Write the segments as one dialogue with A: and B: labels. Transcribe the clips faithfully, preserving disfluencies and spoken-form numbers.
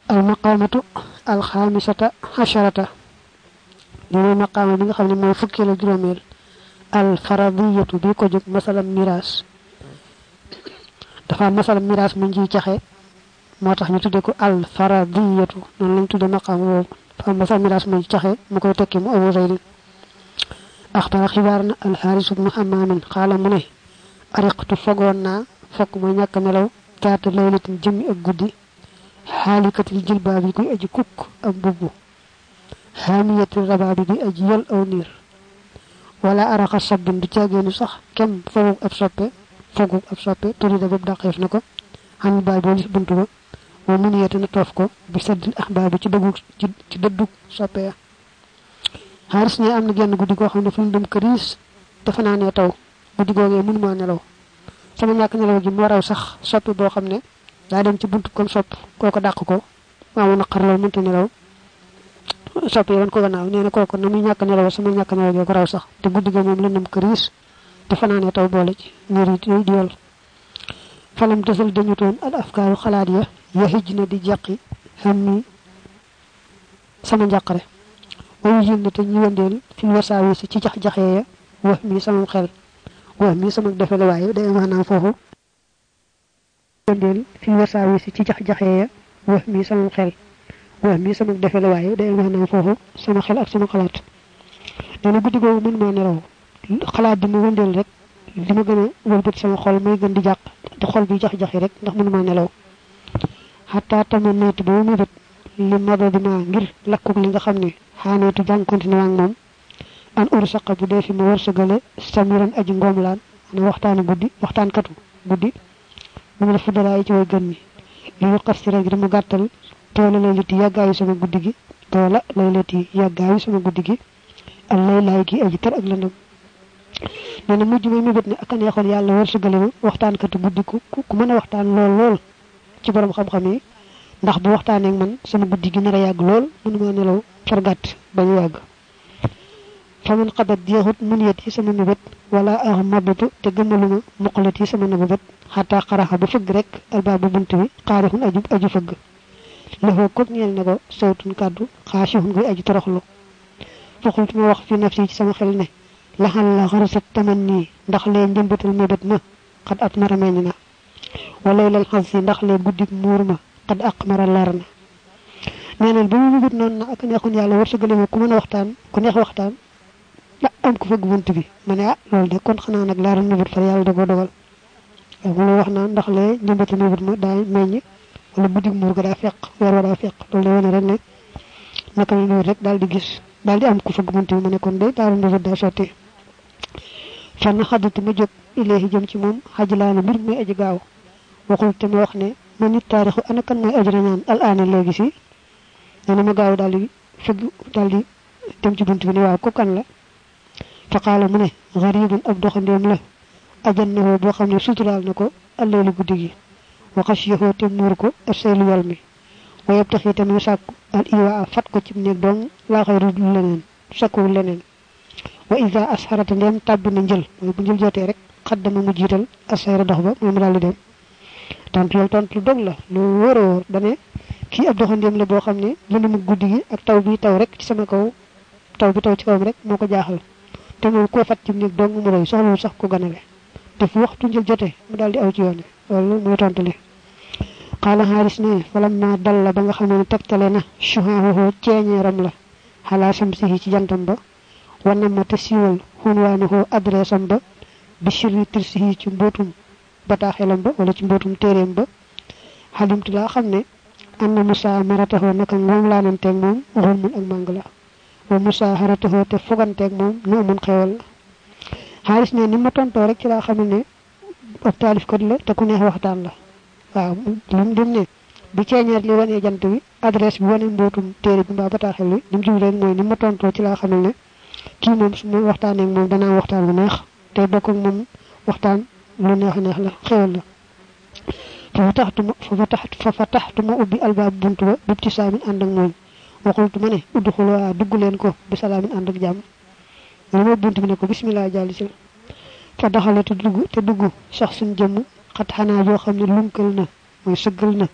A: al maqamatu al khamisata hasharata dina maqama bi nga xamne moy fukki la juromel al faradiyatu bi ko jog masalan miras dafa masalan miras mu ngi taxé motax ñu tuddé ko al faradiyatu non lañ tuddé maqam wo fa masalan miras mu ngi taxé mu koy tekki mu abu zayd akhbar khibarna al haris ibn hammam qala mu ne ariqtu fogonna fokk mo ñak nelaw taata laylatin jëmi ak guddi halikatul jilbabi kuy aji kuk ak bubu hamiyatul rababi bi aji yal aw nir wala araqa sabbin du ciagenu sax kem fogu ab soppe fogu ab soppe turi da bob daqef nako han bay bo buntu ba wa muniyatu na tof ko bi saddil ahbab ci deggu ci deddu soppe ya haris ne amna genn guddi go xamne fu ndum keris dafa naane taw guddi goge mun ma nelaw sama ñak nelaw gi mo raw sax soppe bo xamne da dem ci buntu kon sopp koko dak ko maamu nakar lol muntu nelaw soppe won ko gannaaw neena koko namu ñak nelaw sama ñak nelaw ko raw sax te guddi go mom lendum keris dafa naane taw boole ci ñiri di yol falam tasal dañu ton al afkaru khalat ya yahijna di jaqi hammi sama njaqare way yinde te ñi wandel fi wasawi ci jax jaxé ya wax mi sama xel wax mi sama defal way day manam fofu wandel fi wasawi ci jax jaxé ya wax mi sama xel wax mi sama defal way day manam fofu sama xel ak sama xalat dana guddi go mën ma nelaw xalaat di mu wandel rek dima gëna wëlbët sama xol may gën di jàq di xol bi jax jaxi rek ndax mënuma nelaw hatta tamanatu bo mu bet li madadima ngir lakku li nga xamne xanetu jang continue ak mom an ursaqa bu defi ma wërsegale samiran aji ngomlan ni waxtaan guddi waxtaan katu guddi mu la fudala ci way gën ni li qassira gi mu gattal tola lay liti yagaayu sama guddi gi tola lay liti yagaayu sama guddi gi allah lay gi aji tar ak landam nena mujj may mebet ne ak neexon yalla wërsegale ma waxtaan katu guddi ku ku mëna waxtaan lool lool ci borom xam xam yi ndax bu waxtaan ak man sama guddi gi na yag lool mënuma nelaw fargat bañu yag faman qadat yahut muniyati sama mebet wala ahmabatu te gëmaluma muqlati sama mebet hatta qaraha bu fëgg rek albabu buntu bi qarihun aju aju fëgg lahu ko ñeel nako sawtun kaddu khashihun gu aju toroxlu faxultu ma wax fi nafsi ci sama xel ne la hal gharsat tamanni ndax le njëmbatal mebet ma qad atmara menina wala lal khasi ndax le guddik murma qad aqmara larna neena bu mu mebet non na ak neexun yalla wërsegalé ma ku mëna waxtaan ku neex waxtaan da am ko fëgg buntu bi mané ah lol de kon xana nak la ran mebet fa yalla da ko dogal mu wax na ndax le njëmbatal mebet ma da meñ wala guddik mur ga da fekk wër wa da fekk lol de wone rek ne naka ñu rek dal di gis dal di am ku fëgg buntu bi mané kon de da ran mebet da sotti fan xadatu ma jóg ilayhi jëm ci moom xajlaana mbir muy aji gaaw waxul te ma wax ne ma nit taarixu ana kan mooy aji rañaan al aana léegi si dana ma gaaw daal di fëgg daal di dem ci bunt bi ne waaw ko kan la fa qaala mu ne garibun ab doxandeem la ajannahu boo xam ne suturaal na ko alleelu guddi gi wa xashiyahu te muur ko asseelu wal mi wa yabtaxi tamit sàkku al iwaa fat ko ci néeg dong laa xayru leneen sakku leneen wa iza asharata ndem tabbi njël moy bu njël jotté rek xaddama mu jital asayra dox ba moy mu dal di dem tant yol tant lu dog la lu woro dané ki ab doxandem la bo xamné lu mu guddi gi ak taw bi taw rek ci sama kaw taw bi taw ci kawam rek moko jaaxal té mo ko fat ci nek dong mu lay soxlu sax ko ganale té fu waxtu njël jotté mu dal di aw ci yoon lolu moy tantali qala haris ne falamma dalla ba nga xamné tektale na shuhahu ceñeram la hala samsihi ci jantam ba wana ma tesiwal hunwanuhu adressam ba bi shirri tirsihi ci mbotum bataxelam ba wala ci mbotum terem ba halimtu la xamne anna musa maratahu naka ngom la nante ak mom xolmun ak mangala wa musa haratahu te fogante ak mom no mun xewal haris ne ni ma tonto rek ci la xamne ab talif ko la te ku neex waxtaan la waaw lim dim ne bi ceñer li wone jant bi adresse bi wone mbotum tere bi ba bataxel li lim ci rek moy ni ma tonto ci la xamne ki mom su mo waxtane ak mom dana waxtaan lu neex te bokk ak mom waxtaan lu neex neex la xewal la fa taxtu fa taxtu fa fatahtu ma ubbi albab buntu ba bi samin and ak mom waxultu mané udkhulu wa dugg len ko bi salamin and ak jam mo buntu bi ne ko bismillah jall ci fa daxalatu dugg te dugg sax sun jëm xat xana jo xamni lunkal na moy seugal na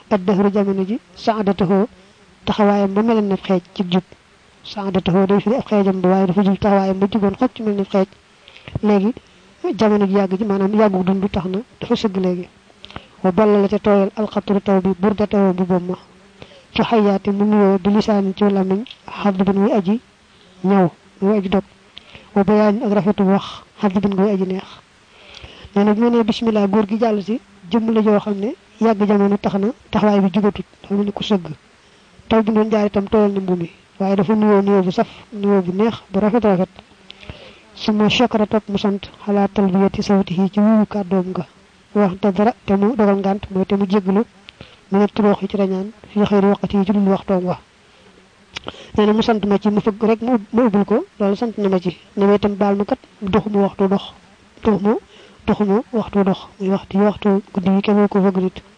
A: addahru jamono ji saadatahu taxawaayam ba mel ne xeej ci jub saadatahu day fi ab xeejam ba waaye dafa jub taxawaayam ba juboon xocc mel ne xeej léegi jamono ji yàgg ji maanaam yàggu dund tax na dafa sëgg léegi wa balla la ca tooyal alxatru taw bi burdatahu bu bom ma fi xayaati mu nuyoo bi lisaani ci lamiñ xadd bin muy aji ñaw muy aji dog wa bayaan ak rafetu wax xadd bin muy aji neex nee na bi ma nee bismillah góor gi jàll si jëmm la joo xam ne yàgg jamono tax na taxawaay bi jugatut dafa mel ni ku sëgg taw bi doon jaar itam tooyal ni mbumi waaye dafa nuyoo nuyoo bu saf nuyoo bu neex bu rafet rafet suma chakra topp mu sant xalaa talbiyati sawtihi ci wuyu kàddoom nga wax te dara te mu dogal ngànt mooy te mu jéggalu mu ne turoox yi ci rañaan fii xëyri waqti yi ci dul waxtoom wax nee na mu sant ma ci mu fëgg rek mu ubbil ko loolu sant na ma ci ne ma itam baal ma kat doxuma waxtu dox doxuma doxuma waxtu dox muy waxtu yi waxtu guddi yi kenn ko fëgg nit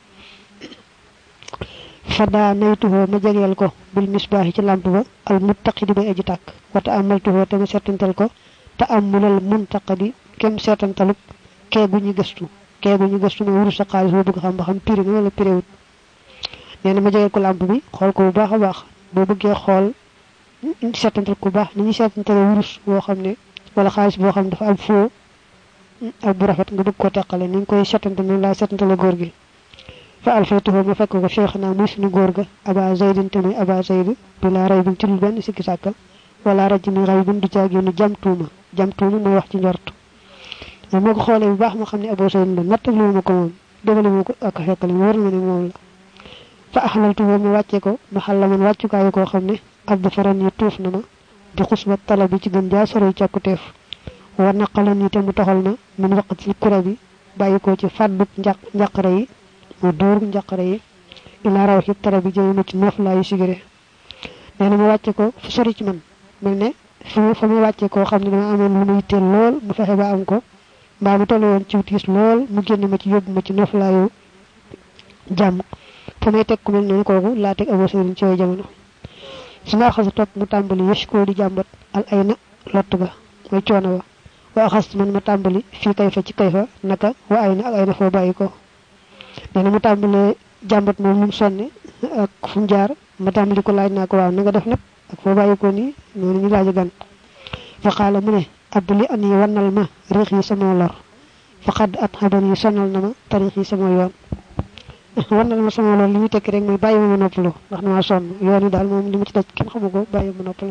A: fada naytuhoo ma jegeel ko bil misbaaxi ci làmp ba al muttaqidi bay aji tàkk wata amaltuhoo te ma seetantal ko te amulal muntaqadi kem seetantaluk keegu ñu gëstu keegu ñu gëstu ma wuru sa xaalis boo bëgg xam ba xam piri na wala piriwut nee na ma jegeel ko làmp bi xool ko bu baax a baax boo bëggee xool seetantal ko bu baax ni ñuy seetantale wurus boo xam ne wala xaalis boo xam ne dafa am foo ak bu rafet nga bëgg ko teqale ni nga koy seetantal noonu laa seetantale góor gi fa alfaytuhu ma fekk ko cheikh naa muy suñu góor ga aba zaydin te muy aba zayd bi laa ray bin ci dul benn sikki sàkka wala raj ni ray bin du caagéenu jamtuuma jamtuuma mooy wax ci njort moo ko xoolee bu baax ma xam ne abo zayd la natt lu ma ko moom dégale ma ko ak fekkale ma war na ne moom la fa axlaltuhu ma wàcce ko ma xal la man wàccukaayu koo xam ne abdu faran yi tuuf na ma bi xusba tala bi ci gën jaa soroy càkkuteef war naqala ni te mu toxal na min waqat ci kura bi bàyyi ko ci fàdduk njaq njàqare yi mu dóor njàqare yi ila raw ci tara bi jëme ma ci noof laa yu sigéré nee na ma wàcce ko fu sori ci man mel ne fu fa mu wàcce koo xam ne dama amoon lu ma yitteel lool mu fexe ba am ko mbaa mu toll woon ci tiis lool mu génn ma ci yóbbu ma ci noof laa yu jàmm fa may teg ku mel noonu kooku laa teg abo sëriñ ci way jamono su ma xasa topp mu tàmbali yëch koo di jàmbat al ay na lott ga mooy coono wa wa axas man ma tàmbali fii kay fa ci kay fa naka wa ay na ak ay na foo bàyyi ko nee na mu tàmbalee jàmbat moom mu sonne ak fu mu jaar ma tàmbali ko laaj naa ko waaw na nga def nag ak foo bàyyi ko nii noonu ñu laaj gan fa xaala mu ne abli an yi wannal ma riix yi sama lor fa xadd at xaban yi sonal na ma tarix yi sama yoon wannal ma sama lor li ñu tekki rek mooy bàyyi ma noppalu ndax damaa sonn yoon yi daal moom li ma ci daj kenn xamu ko bàyyi ma noppalu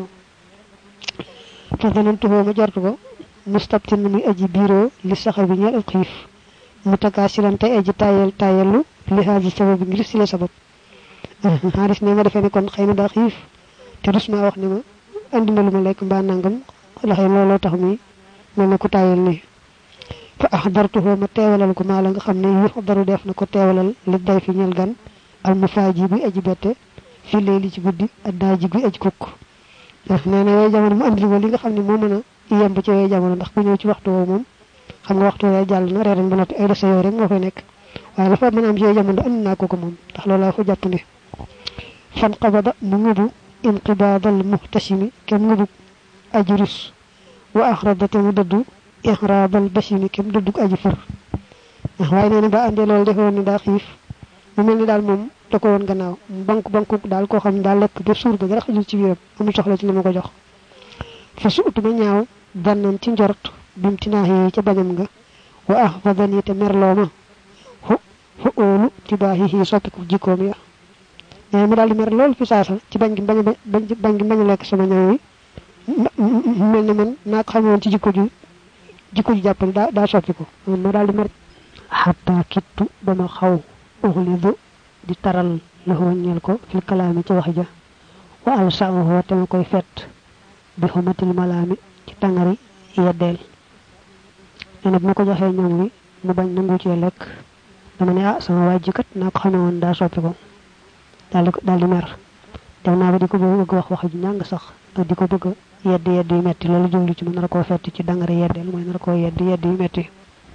A: fa danantuhoo ma jortu ko mustabtin muy aji biiroo li saxa bi ñeel ab xiif mu takaasilan tey aji tayel tayelu li haaji sabab bi ngir si la sabab xaaris ne ma defee ne kon xëy na daa xiif te dus maa wax ne ma andi ma lu ma lekk mbaa nangam la xëy looloo tax muy mel na ku tayel nii fa axdartuhu ma teewalal ko maa la nga xam ne yu daru def na ko teewalal li day fi ñel gan al mufaaji buy aji bette fi leeli ci guddi ak daaji guy aji kukk nee na yooyu jamono mu andi ma li nga xam ne moo mën a yemb ci yooyu jamono ndax ku ñëw ci waxtu woowu moom xam nga waxtu woowu jàll na reeran ba noppi ay desa yoo rek moo fay nekk waaye dafa mën a am ci yooyu jamono andi naa ko ko moom ndax loolu laa fa jàppandi fan qabada mu ngubu inqibaadal muhtasimi kem ngubu aji rus wa axradate mu dëddu ixraabal basimi kem dëddug aji fër waaye nee na ba àndee loolu defe woon ni daa xiif mu mel ni daal moom da ko woon gannaaw bank banku daal koo xam ne daal lekk ba suur ba dara xajul ci biiram amul soxla ci li ma ko jox fa su utuma ñaaw dannan ci njort bim tinaax yi ca bañam nga wa ah fa dani te merloo ma fu fu óolu ci baax yi soppiku jikkoom ya nee mu daal di mer loolu fi saasa ci bañ gi bañ a bañ gi bañ a lekk sama ñaw wi mel ne man naa ko xamoon ci jikko ju jikko ju jàppale daa daa soppiku ma daal di mer xataa kittu ba ma xaw uxlidu di taral la ñeel ko fil kalaami ci wax ja wa al sa'uhu te ma koy fett bi xumatil malaami ci tàngari yeddeel nee na bu ma ko joxee ñoom wi mu bañ nangu cee lekk dama ne ah sama waay ji kat naa ko xamee woon daa soppi ko daal di daal di mer dem naa ba di ko bëgg wax wax ju ñàng sax te di ko bëgg yedd yedd yu metti loolu jublu ci mu nar koo fett ci dangari yeddeel mooy nar koo yedd yedd yu metti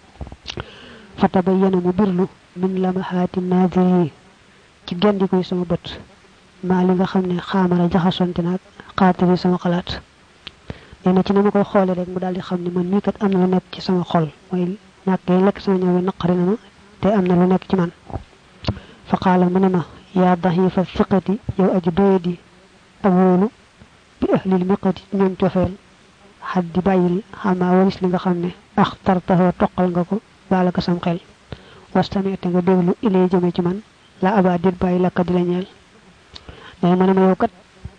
A: fa tabayyana mu birlu min lamahaati naadiri ci gendi koy sama bët maa li nga xam ne xaamara jaxasonte naag xaatiri sama xalaat nee na ci ni ma koy xoole rek mu daal di xam ne man mii kat am na lu nekk ci sama xol mooy ñàkk lekk sama ñëw naqari na ma te am na lu nekk ci man fa qala manama ya dahifa thiqati yow aji doyadi awolu bi ahli al miqati ñoom ciofel haddi bayil xama walis li nga xamne akhtartahu tokal nga ko balaka sam xel wastamete nga deglu ilay jëme ci man la aba dit bay la ka di la ñeel day manama yow kat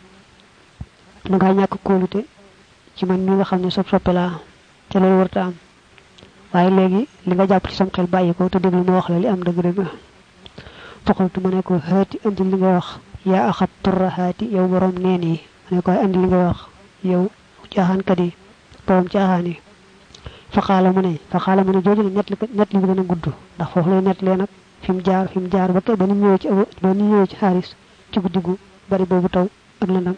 A: nga ñak kolute ci man mi nga xamne sop soppe la te lolu warta am waye legi li nga japp ci sam xel bayiko te deglu mo wax la li am deug deug faqultu mané ko hati andi li nga wax ya akhat turhati yow borom neeni mané ko andi li nga wax yow jahan kadi borom jahani faqala mané faqala mané joju net li net li gëna guddu ndax fofu lay net le nak fim jaar fim jaar ba tay ba ni ñëw ci ba ni ñëw ci haris ci guddigu bari bobu taw ak landam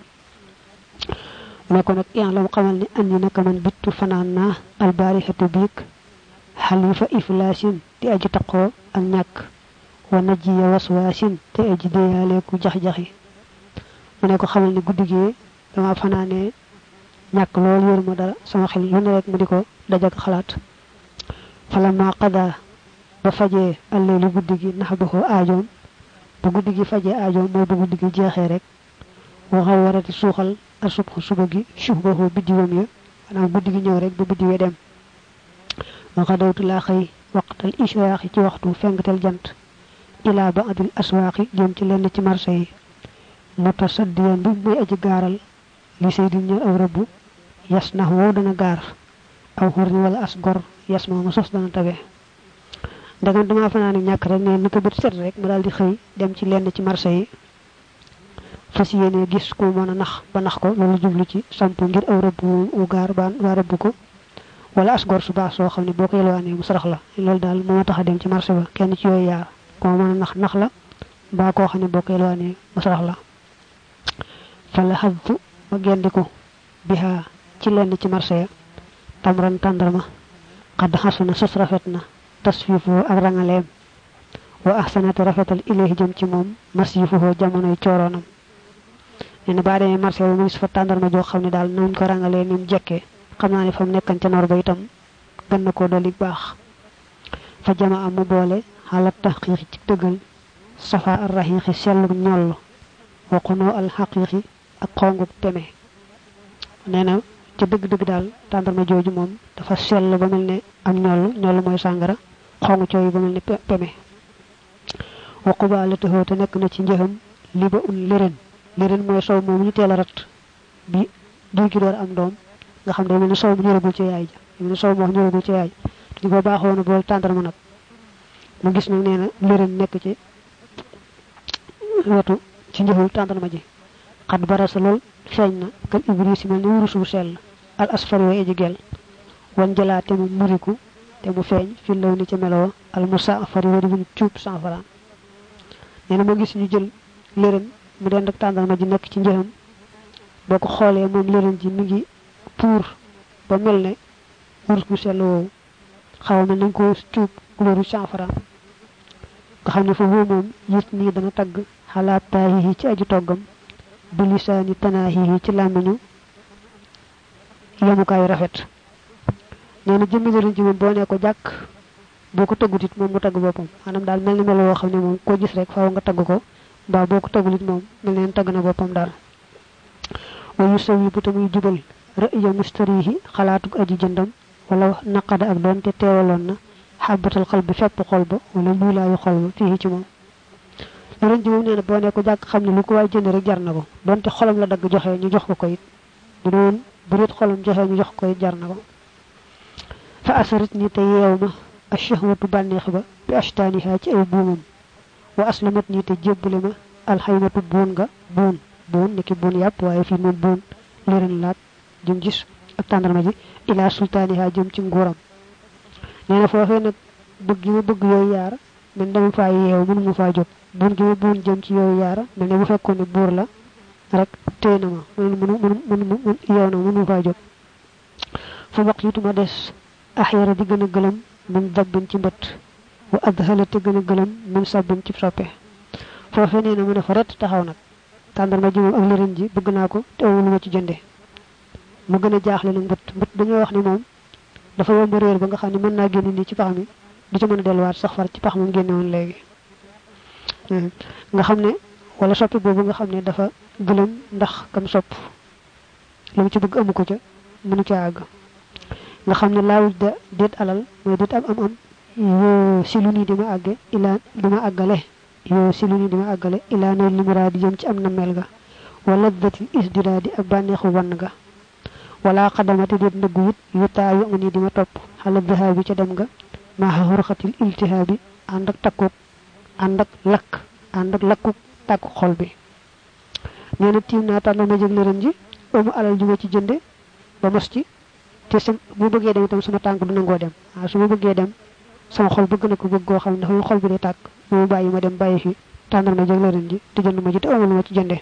A: ne ko nak yalla xamal ni andi nak man bittu fanana al barihatu bik halifa iflasin ti aji taqo ak ñak wa najiya waswasin te aji deyale ku jax jaxi mu ne ko xamal ni guddigi dama fanane ñak lool yoruma dara sama xel lu ne rek mu diko dajak xalaat falama qada ba faje allaylu guddigi nahbahu aajom bu guddigi faje aajom mo bu guddigi jeexé rek wa xawarati suxal asubhu subagi shubahu bidiwam ya ana guddigi ñew rek bu bidiwé dem wa qadawtu la xey waqtal ishraq ci waxtu fengatel jant ila ba'd al aswaqi jëm ci lenn ci marché yi mutasaddiyan bi muy aji garal li sayyidi ñu aw rabbu yasnahu dana gar aw hurni wala asgor yasma ma sos dana tabe daga dama fanani ñak rek ne nako bët set rek mu daldi xey dem ci lenn ci marché yi fasiyene gis ko mëna nax ba nax ko lolu jublu ci samp ngir aw rabbu u gar ban wa rabbu ko wala asgor su baax so xamni boko yelwané mu sarax la lolu dal mo taxa dem ci marché ba kenn ci yoy yaar ko mëna nax nax la ba ko xamni boko yelwané mu sarax la fala haddu ma gendiko biha ci lenn ci marché ya tamran tandarma qad hasana sos rafetna tasfifu ak rangalem wa ahsanat rafetal ilayhi jëm ci mom masifuhu jamono cioronam ene baade marché wu gis fa tandarma jo xamni dal non ko rangalé nim jekke xamna ni fam nekkan ci nor ba itam gën nako doli bax fa jamaa mu boole halat tahqiq ci deugal safa ar-rahiqi selu ñol wa qunu al-haqiqi ak xongu teme neena ci deug deug dal tandarma joju mom dafa sel ba melne am ñol ñol moy sangara xongu cioy ba melne teme wa qubalatuhu ta nek na ci njeham liba un leren leren moy saw mom ñu téla rat bi du ci door am dom nga xam day melni saw bu ñoragul ci yaay ja ñu saw mo ñoragul ci yaay di ko baaxoon bol tandarma nak mu gis nak neena leren nek ci wetu ci njehul tandarma ji qad barasalul feñna kan iblis mel ni wurusu sel al asfar wa ejigel wan jalaate mu muriku te mu feñ fi law ni ci melo al musafar wa di ciup sanfara neena mo gis ñu jël leren mu den ak tandarma ji nek ci njeham boko xolé mom leren ji mi ngi pour ba melne wurusu sel wo xaw mel nañ ko ciup couleur sanfara nga xamne fa mom yit ni dana tag halatahi ci aji togam bilisani tanahi ci lamiñu yamu kay rafet neena jëmmi jëriñ ci mom bo ne ko jak boko tagutit mom mu tag bopam manam dal melni melo wo xamni mom ko gis rek faaw nga tag ko ba boko tagulit mom melni tag na bopam dal wa yusawi bu tamuy jubal ra'ya mustarihi xalaatu aji jëndam wala naqada ak donte teewalon na habatul qalbi fepp xolba wala yulaayu xolba fi ci mom jëriñ ci mom neena bo ne ko jak xamni lu ko way jënd rek jar nako donte xolam la dag joxe ñu jox ko ko it bu doon bu ret xolam joxe ñu jox ko it jar nako fa asaratni tayyawma ash-shahwatu banihba bi ashtaniha ci ay buumam wa aslamatni te jebulema al haymatu bunga bun bun niki bun yap waye fi mom bun leren lat jëm gis ak tandarma ji ila sultaniha jëm ci nguram neena fofé nak bëgg yi bëgg yoy yaar man dama fa yew mënu mu fa jot bun gi bun jëm ci yoy yaara melni bu fekkone bur la rek téena ma mënu mënu mënu mënu yow na mënu fa jot fa waqitu ma des ahyara di gëna gëlam min dabbin ci mbët wa adhala te gëna gëlam min sabbin ci soppe fofé neena mëna fa ret taxaw nak tandarma ji mom ak lëreñ ji bëgg naa ko te awul ma ci jënde mu gëna jaaxle nak mbët mbët dañu wax ni mom dafa yomb réer ba nga xamni mën na génn ni ci pax mi du ci mëna delwaat sax far ci pax mu génné won légui nga xamne wala soppi bobu nga xamne dafa gëlëm ndax kam sopp lu ci bëgg amu ko ca mënu ci ag nga xamne laawul da det alal moy det am am am yo siluni dima agge ila dima agale yo siluni dima agale ila no limuradi jëm ci am na mel ga wala dati isdiradi ak banexu wan ga wala qadamati det ndegu yit yuta yu ngi dima top hala dhahabi ci dem ga ma hurqatil iltihabi andak takku andak lak andak lakku takku xol bi neena tim na tan ma jëg leeram ji omu alal ju ci jënde ba mos ci te sam bu bëggee dem itam sama tànk du nangoo dem ah su ma bëggee dem sama xol bëgg na ko bëgg goo xam ne dafa xol bi day tàkk mu bàyyi ma dem bàyyi fi tàndal ma jëg leeram ji te jënd ma ji te amul ma ci jënde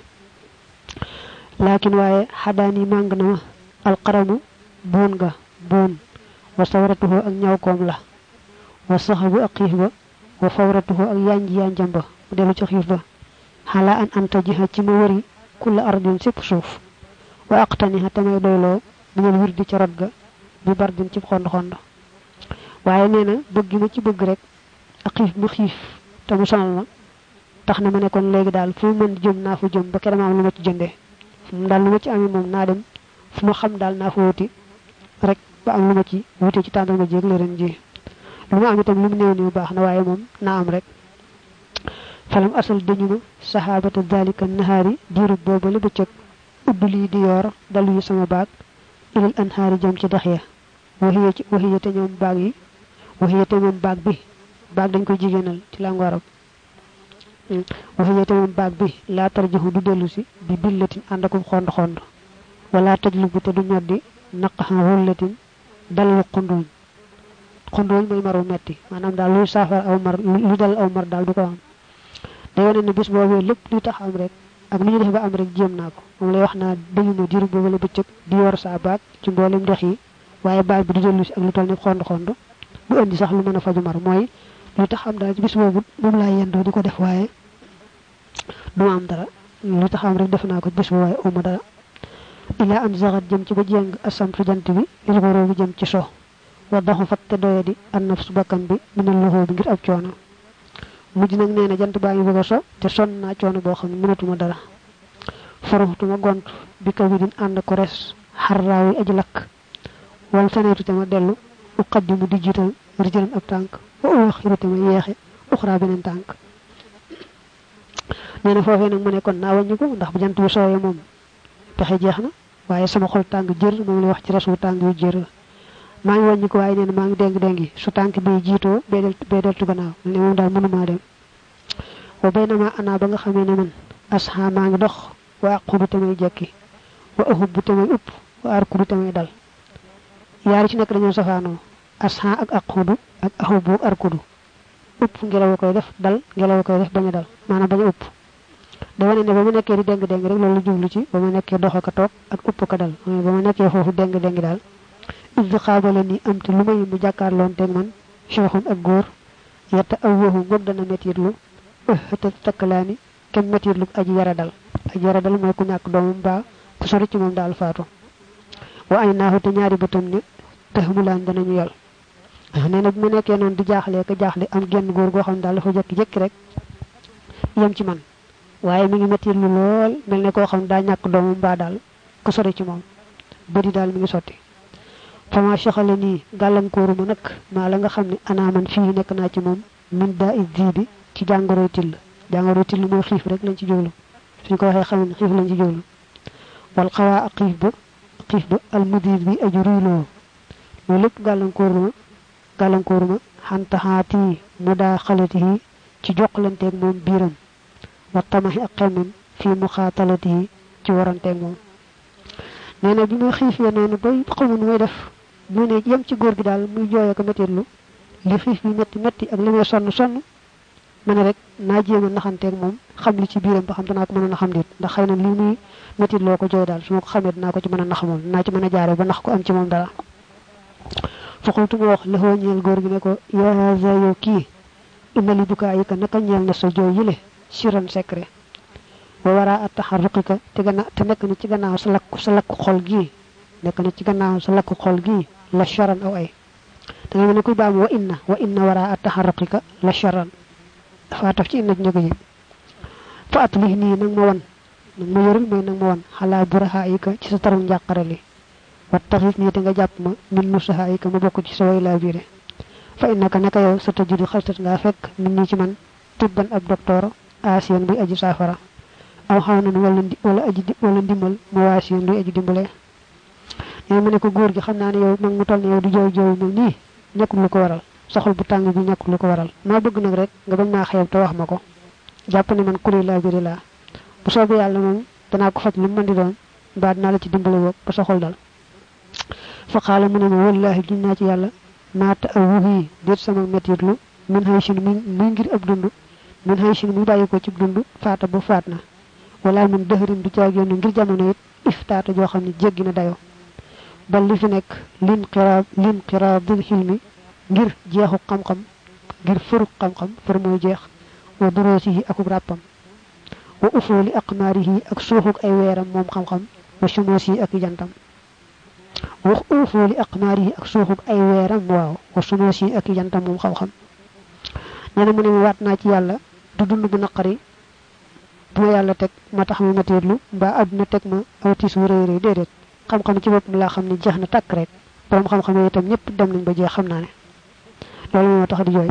A: lakin waaye xadaani màng na ma alqaramu buun nga buun wa sawratuhu ak ñaw koom la wa saxabu ak xiif ba wa fawratuhu ak yanji yanjam ba mu delu ci xiif ba hala an anta jiha ci ma wari kulla ardin sip suuf wa aqtaniha tamay doylo dañu wirdi ci rod ga bi bardin ci xond xond waye neena bëgg ma ci bëgg rek ak xiif mu xiif te mu sonal ma tax na ma ne kon léegi daal fu mën jëm naa fu jëm ba keram am lu ma ci jënde fu daal lu ma ci amee moom naa dem fu ma xam daal naa fa wuti rek ba am lu ma ci wuti ci tàndal ma jéeg leeran ji lu ma am itam lu mu néew néew baax na waaye moom naa am rek falam asal dañu ma sahabata dalika nahari diiru booba la bëccëg udduli di yor dalu yi sama baag ilal anhaari jëm ci dex ya waxiye ci waxiye te ñoom baag yi waxiye te moom baag bi baag dañ koy jigéenal ci langu arab waxiye te moom baag bi laa tarjaxu du dellu si bi billatin ànd akum xond xond wala tajlu bu te du ñoddi naqaxa xullatin dallu xundooñ xundooñ mooy maru metti maanaam daal luy saafar aw mar lu dal aw mar daal du ko am day wane ne bis boobee lépp lu tax am rek ak lu ñu def ba am rek jéem naa ko moom lay wax naa dañu ma diiru boobu la bëccëg di yor sa baag ci mboolem ndox yi waaye baag bi du dellu si ak lu toll ni xond xond du indi sax lu mën a faju mar mooy lu tax am daal ci bis boobu moom laa yendoo di ko def waaye du am dara lu tax am rek def naa ko bis boobu waaye uma dara ila an zagat jëm ci ba jeng asam su jant bi il goro bi jëm ci so wa daxu fat te doye di an nafsu bakkan bi minal loxo bi ngir ab coono mujj nag nee na jant baa ngi bëgg a so te sonn naa coono boo xam ne mënatuma dara faruxtuma gont bi kaw bi din ànd ko res xarraawi aji lakk wal faneetu tama dellu uqaddimu di jiital rijalan ab tànk wa uwaxiru tama yeexe uxraa beneen tànk nee na foofee nag mu ne kon naa wàññi ko ndax bu jant bi sooyee moom pexe jeex na waaye sama xol tàng jër moom lay wax ci rasu tàng yu jër maa ngi wàññi ko waaye nee na maa ngi déng déngi su tànk bi jiitoo bee del bee deltu gannaaw ne moom daal mënumaa dem wa baynama ana ba nga xamee ne man asha maa ngi dox wa aqudu tamay jekki wa ahubbu tamay upp wa arkudu tamay dal yaari ci nekk dañoo safaanoo asha ak aqudu ak ahubbu ak arkudu upp ngelaw koy def dal ngelaw koy def baña dal maanaam baña upp da wane ne ba ma nekkee di deng deng rek loolu jublu ci ba ma nekkee dox ak toog ak upp ka dal ba ma nekkee foofu deng deng daal idh xaabalani am te lu may mu jàkkaarloon teeg man cheikhun ak góor yetta awwahu ngog dana metitlu te takkalaani kem metitlu aji yara dal aji yara dal mooy ku ñàkk doomam ba ku sori ci moom daal faatu wa ay naahu te ñaari bëtam ne taxmulaan danañu yol nee na bu ma nekkee noonu di jaaxlee ka jaaxle am genn góor goo xam daal dafa jekki-jekki rek yem ci man waaye mi ngi metitlu lool mel ne koo xam daa ñàkk doomam ba daal ku sori ci moom bëdi daal mi ngi sotti fama shaxale nii gàllankooruma nag maa la nga xam ne ana man fii nekk naa ci moom min daa is bi ci jàngoroy till jàngoroy till mooy xiif rek lañ ci jublu suñ ko waxee xam ne xiif lañ ci jublu wal xawaa ak xiif ba xiif ba al mudid bi aju ruyloo loolu lépp gàllankooruma gàllankooruma xantaxaati mu daa xalatihi ci jokkalanteeg moom biiram wa tamaxi ak xemmem fii mu xaatalatihi ci waranteeg moom nee na bi ma xiifee noonu bay xamul mooy def mu ne yem ci góor gi daal muy jooyee ko mettitlu li xiif bi metti metti ak li may sonn sonn ma ne rek naa jéem a naxanteeg moom xam li ci biiram ba xam danaa ko mën a naxam dit ndax xëy na lii muy mettitloo ko jooy daal su ma ko xamee dinaa ko ci mën a nax moom dinaa ci mën a jaare ba nax ko am ci moom dara faqultu ma wax la ñeel góor gi ne ko yaa haza yow kii inna li bukaayika naka ñeel na sa jooy yile siran secret wa wara at taharruqika te gana te nekk na ci gannaaw sa lakku sa lakku xol gi nekk na ci gannaaw sa lakku xol gi la sharan aw ay da nga ne kuy baam wa inna wa inna wara at taharruqika la sharan dafa taf ci inna ñëgu yi fa atlih nii nag ma wan nag ma yërul mooy nag ma wan xalaa burahaayika ci sa tarum njàqare li wat taxit nii te nga jàpp ma min nusahaayika ma bokk ci sa way laa biire fa innaka naka yow sa tajudu xaltat ngaa fekk min nii ci man tibban ab docteur asiyan buy aji saafara aw xaw nan wala wala aji wala ndimbal mu waasiyan buy aji dimbale ñoo mu ne ko góor gi xam naa ne yow mag mu toll ne yow di jooy jooy mel nii ñàkkul lu ko waral soxal bu tàng bi ñàkkul lu ko waral maa bëgg nag rek nga bañ maa xeeb te wax ma ko jàpp ne man kuli laa biri laa bu soobee yàlla moom danaa ko faj lu mu mën di doon mbaa dinaa la ci dimbale boog ba soxal dal fa xaala mu ne ma wallaahi giñ naa ci yàlla maata aw wuhi déet sama mettitlu min xay sin muy muy ngir ab dund min xay sin muy bàyyi ko ci dund faata ba faat na wala min dëxërin du caagéenu ngir jamono it iftaata joo xam ne jéggi na dayo bal li fi nekk lin xiraab lin xiraabul xilmi ngir jeexu xam-xam ngir fëruk xam-xam fër mooy jeex wa duroosihi akub ràppam wa ufooli aqmaarihi ak suuxuk ay weeram moom xam-xam wa sumoosihi ak jantam wa ufooli aqmaarihi ak suuxuk ay weeram waaw wa sumoosihi ak jantam moom xam-xam nee na mu ne ma waat naa ci yàlla du dund bu naqari bu ma yàlla teg ma tax ma mateetlu mbaa àdduna teg ma aw tiis wu rëy rëy déedéet xam-xam ci boppam laa xam ne jeex na tàkk rek borom xam-xam yi itam ñëpp dem nañ ba jeex xam naa ne loolu moo tax di jooy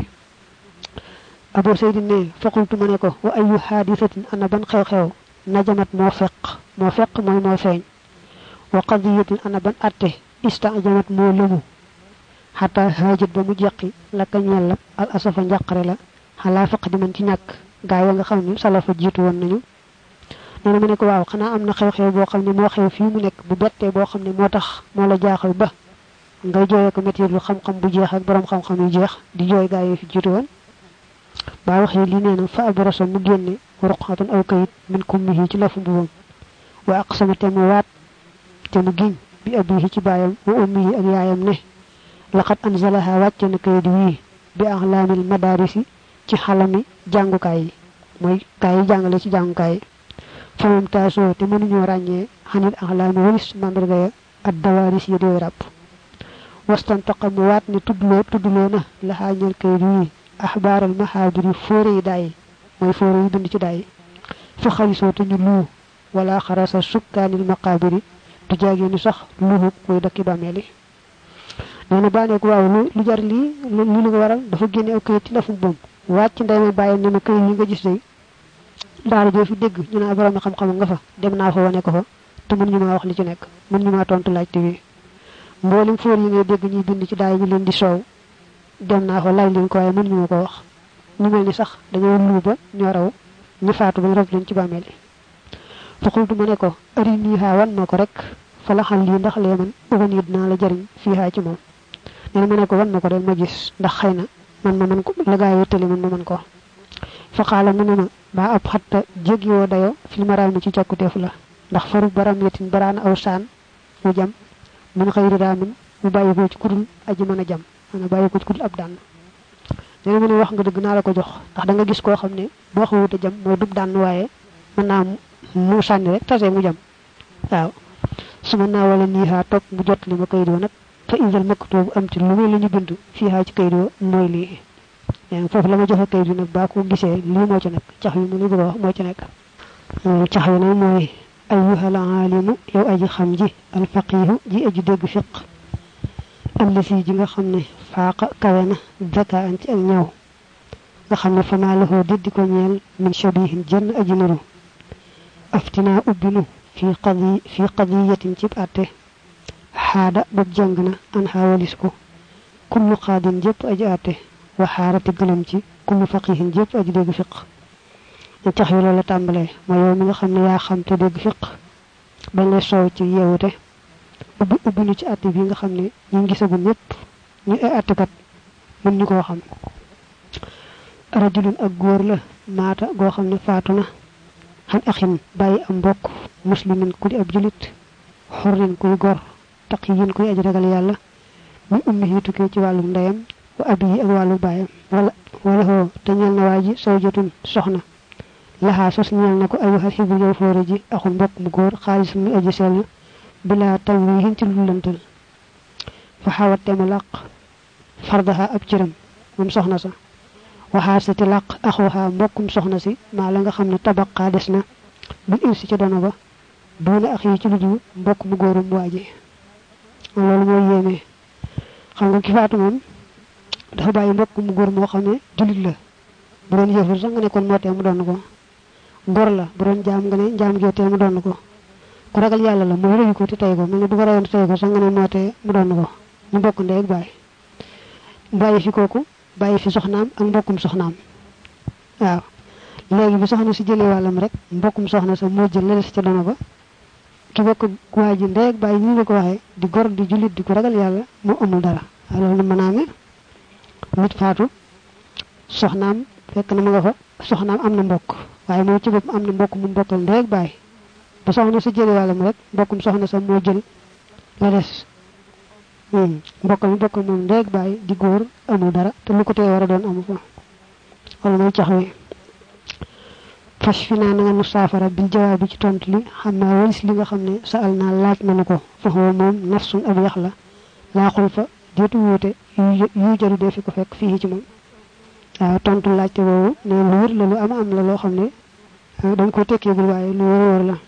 A: Abu Sayd ne faqultu ma ne ko wa ayu haadisatin ana ban xew-xew najamat moo feq moo feq mooy moo feeñ wa qadiyatin ana ban atte istajamat moo lëmu xataa haajat ba mu jeqi la ka ñeel la al asafa njàqare la xalaa faq di man ci ñàkk gaa ya nga xam ne salafa jiitu woon nañu noonu mu ne ko waaw xanaa am na xew-xew boo xam ne moo xew fii mu nekk bu bettee boo xam ne moo tax moo la jaaxal ba ngay jooyee ko métier lu xam-xam bu jeex ak borom xam-xam yu jeex di jooy gaa yi fi jiitu woon baa waxee lii nee na fa abrasa mu génne ruqatan aw kayit min kummihi ci lafu mbubam wa aqsama te mu waat te mu giñ bi abihi ci baayam wa ummihi ak yaayam ne laqad anzalaha wàcce na kayit wii bi axlaamil madarisi ci xalami jàngukaay yi mooy kaay yi jàngale ci jàngukaay yi famam taasoo te mënuñoo ràññee xanil axlaami walis mandarga ya ak dawaaris yi dooy ràpp wastan toqa mu waat ne tuddloo tuddloo na laxaa ñeel kayit wii axbaaral maxaabiri fóore yi daay mooy fóore yi bind ci daay fa xalisoo te ñu luu wala xarasa sukkaanil maqaabiri du jaagee ni sax luuxub mooy dakki bàmmeel yi nee na baa nekk waaw lu lu jar lii lu lu ko waral dafa génne aw kayit ci lafu boom wàcc ndey ma bàyyi ne ma kayit yi nga gis day daara joo fi dégg ñu naa borom xam-xam nga fa dem naa fa wane ko fa te mën ñu maa wax li ci nekk mën ñu maa tontu laaj te wi mboolem fóor yi ngay dégg ñuy bind ci daay ñu leen di soow dem naa fa laaj leen ko waaye mën ñu ma ko wax ñu mel ni sax dañoo luu ba ñoo raw ñu faatu ba ñu rob leen ci bàmmeel yi fa xultu ma ne ko ari nii xaa wan ma ko rek fa la xal lii ndax lee man uban yi dinaa la jariñ fii xaa ci moom nee na ma ne ko wan ma ko rek ma gis ndax xëy na man ma mën ko la gaa yi tëli man ma mën ko fa xaala mu ne ma baa ab xatta jéggi woo dayo fil maraami ci càkkuteefu la ndax faru baram yetin baraana aw saan mu jam mun xëyri raamin mu bàyyi ko ci kudul aji mën a jam ana bàyyi ko ci kudul ab dànn nee na mu ne wax nga dëgg naa la ko jox ndax da nga gis koo xam ne boo xawute jam mooy dub dànn waaye mën naa mu sànni rek tase mu jam waaw su mën naa wala nii xaa toog mu jot li ma kayit woo nag fa indal makkatoo bu am ci lu muy la ñu bind fii xaa ci kayit woo mooy lii foofu la ma joxe kayit bi nag baa ko gisee lii moo ci nekk cax yi mu ni bëgg a wax moo ci nekk cax yi nag mooy ayyuhal aalimu yow aji xam ji alfaqihu ji aji dégg fiq allasi ji nga xam ne faaqa kawe na zaka an ci ak ñaw nga xam ne famaa lahu diddi ko ñeel min shabihin jënn aji niru aftinaa ubbinu fi qadi fi qadiyatin cib atte xaada bob jàng na an xaawalis ko kullu qaadin jëpp aji atte wa xaarati gëlam ci kullu faqihin jëpp aji dégg fiq ñu tax yi loolu la tàmbalee mooy yow mi nga xam ne yaa xam te dégg fiq bañ lay soow ci yeewute ubbi ubbi nu ci àtte bi nga xam ne ñu gisagul ñëpp ñu ay àttekat mën ñu koo xam rajulun ak góor la maata goo xam ne faatu na xan axin bàyyi am mbokk muslimin ku di ab julit xorrin kuy gor taqiyin kuy aji ragal yàlla mu ummi yi tukkee ci wàllu ndeyam wa abi yi ak wàllu baayam wala wala hoo te ñeel na waa ji sawjatun soxna laxaa sos ñeel na ko ayuha xibu yow foore ji axul mbokk mu góor xaalis mu aji sell bila taw wi hin ci lu lantal fa xawat te mu làq fardaha ab cëram moom soxna sa waxaasati laq axuha mbokkum soxna si maa la nga xam ne tabaqa des na bu irsi ci dono ba doona ax yi ci lu dul mbokk mu góorum waaji loolu mooy yéeme xam nga ki faatu moom dafa bàyyi mbokk mu góor moo xam ne julit la bu doon yëfur sax nga ne kon moo tee mu doon ko gor la bu doon jaam nga ne jaam gi tee mu doon ko ku ragal yàlla la mooy rëyu ko te tey ko mel ne bu ko rayoon tey ko sax nga ne moo tee mu doon ko ñu bokk ndey ak bàyyi bàyyi fi kooku bàyyi fi soxnaam ak mbokkum soxnaam waaw léegi bi soxna si jëlee wàllam rek mbokkum soxna sa moo jël la des ca dono ba ki bokk waa ji ndey ak bàyyi ni la ko waxee di gor di julit di ko ragal yàlla moo amul dara loolu mën naa amee nit faatu soxnaam fekk na ma nga fa soxnaam am na mbokk waaye moom ci bopp am na mbokk mu mbokkal ndey ak bàyyi ba soxna si jëlee wàllam rek mbokkum soxna sa moo jël la des mbokkal mu bokkal moom ndey ak bàyyi di góor amul dara te lu ko tee war a doon amu ko wala mooy cax wi fas fi naa na nga nu saafara bil jawaab bi ci tontu li xam naa walis li nga xam ne sa al naa laaj nanu ko faxoo moom nafsun ab yax la laaxul fa déetu wuute yu jaru dee fi ko fekk fii ci moom waaw tontu laajte boobu ne lu wër la lu am am la loo xam ne dañ ko tekkeegul waaye lu wër wër la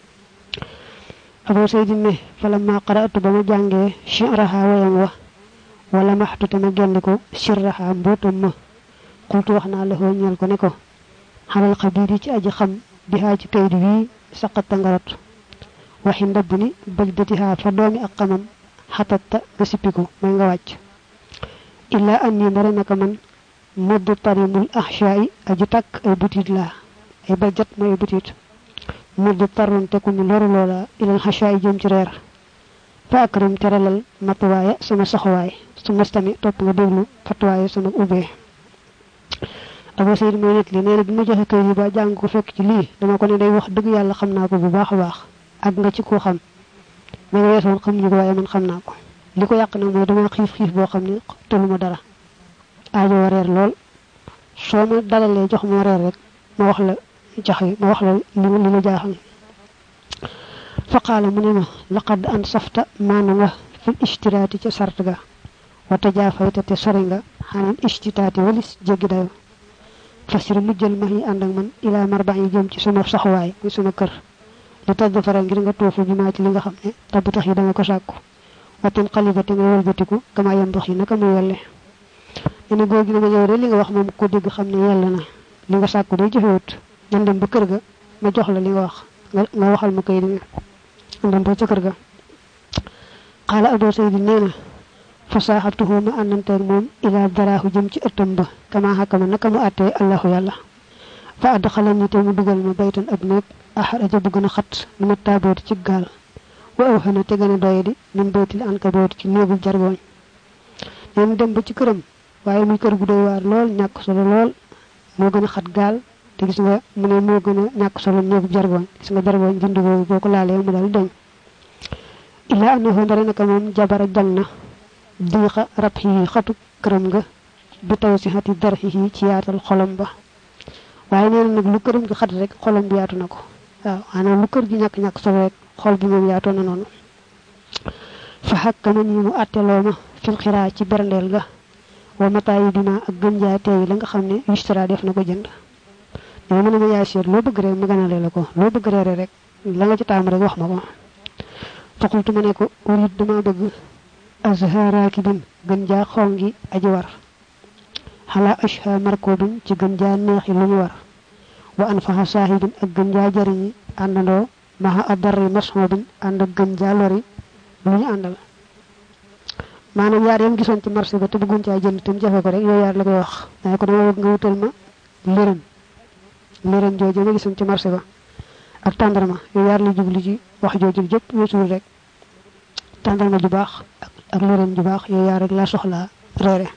A: Abu Sayyid ne fala ma qara'tu ba ma jàngee shi'raha wayam wa wala maxtu te ma génn ko sirraha mbootam ma xultu wax naa la xoo ñeel ko ne ko xamal xabiir yi ci aji xam bi xaa ci kayit wii saqat tangarot waxi ndabb ni bëj datihaa fa doomi ak xamam xatatta nga sippi ko mooy nga wàcc illaa an nii ndara naka man modd tarimul ahshaai aji takk ay butiit laa ay bajjat mooy ay butiit modd tarun te ku ñu loru loola ilal ahshaai jëm ci reer fa akram teralal matuwaaya sama saxuwaay su mastami topp nga déglu fatuwaaya sama ubbee Abu Sayyid mooy net li nee na bi ma joxe kay yi ba jàng ko fekk ci lii dama ko ne day wax dëgg yàlla xam naa ko bu baax a baax ak nga ci koo xam ma nga weesoon xam ñu ko waaye man xam naa ko li ko yàq nag mooy dama xiif xiif boo xam ne toluma dara aajo wa reer lool soo ma dalalee jox ma reer rek ma wax la jax yi ma wax la li li la jaaxal fa qaala mu ne ma laqad an safta maana nga fil ishtiraati ca sart ga wa tajaafayta te sori nga xanil ishtitaati walis jéggi dayo fasir mujjal ma yi ànd ak man ilaa marba yi jëm ci sama saxuwaay muy sama kër li tadd faral ngir nga toofu bi maa ci li nga xam ne tabb tax yi da nga ko sàkku watin xaliba te nga wëlbatiku kama yam dox yi naka muy welle ne na góor gi dama ñëw de li nga wax moom ko dégg xam ne yàlla na li nga sàkku day jëfewut nan dem ba kër ga ma jox la li nga wax nga waxal ma kay di nan dem ba ca kër ga xaala Abu Sayyid nee na fasaaxatuhu ma àndanteeg moom ilaa daraahu jëm ci ëttam ba kama xakama naka mu àttee allahu yàlla fa adxalani te mu dugal ma baytan ab néeg axraja bu gën a xat mi na taabooti ci gaal wa awxana te gën a doyadi min baytil ankabooti ci néegul jargooñ nee mu dem ba ci këram waaye muy kër gu doy waar lool ñàkk solo lool moo gën a xat gaal te gis nga mu ne moo gën a ñàkk solo néegul jargooñ gis nga jargooñ jënd boobu boo ko laalee mu daal deñ illaa annahu ndare naka moom jabara jàng na diixa rab yi xatu këram nga bi taw si xati dar yi ci yaatal xolam ba waaye nee na nag lu këram gi xat rek xolam bi yaatu na ko waaw maanaam lu kër gi ñàkk-ñàkk solo rek xol bi moom yaatoo na noonu fa xakkama ñi mu àtteloo ma fil xiraa ci berndeel ga wa mataayi bi ma ak gën jaay teey la nga xam ne yustara def na ko jënd mais mu ne ma yaay seet loo bëgg rek ma gënale la ko loo bëgg reere rek la nga ci taam rek wax ma ko faqultu ma ne ko urid dama bëgg azharaakibin gën jaa xongi aji war xalaa ashha markobin ci gën jaa neexi lu ñu war wa anfaxa saahibin ak gën jaa jariñi àndandoo maxa adarri masxoobin ànd ak gën jaa lori lu ñu àndal maanaam yaar yam gisoon ci marché ba te bëggoon caa jënd te mu jafe ko rek yooyu yaar la koy wax waaye ko dama bëgg nga wutal ma lërën lërën jooju ma gisoon ci marché ba ak tàndarma yooyu yaar la jublu ci wax jooju jëpp weesul rek tàndarma ju baax ak ak lërën ju baax yooyu yaar rek laa soxlaa reere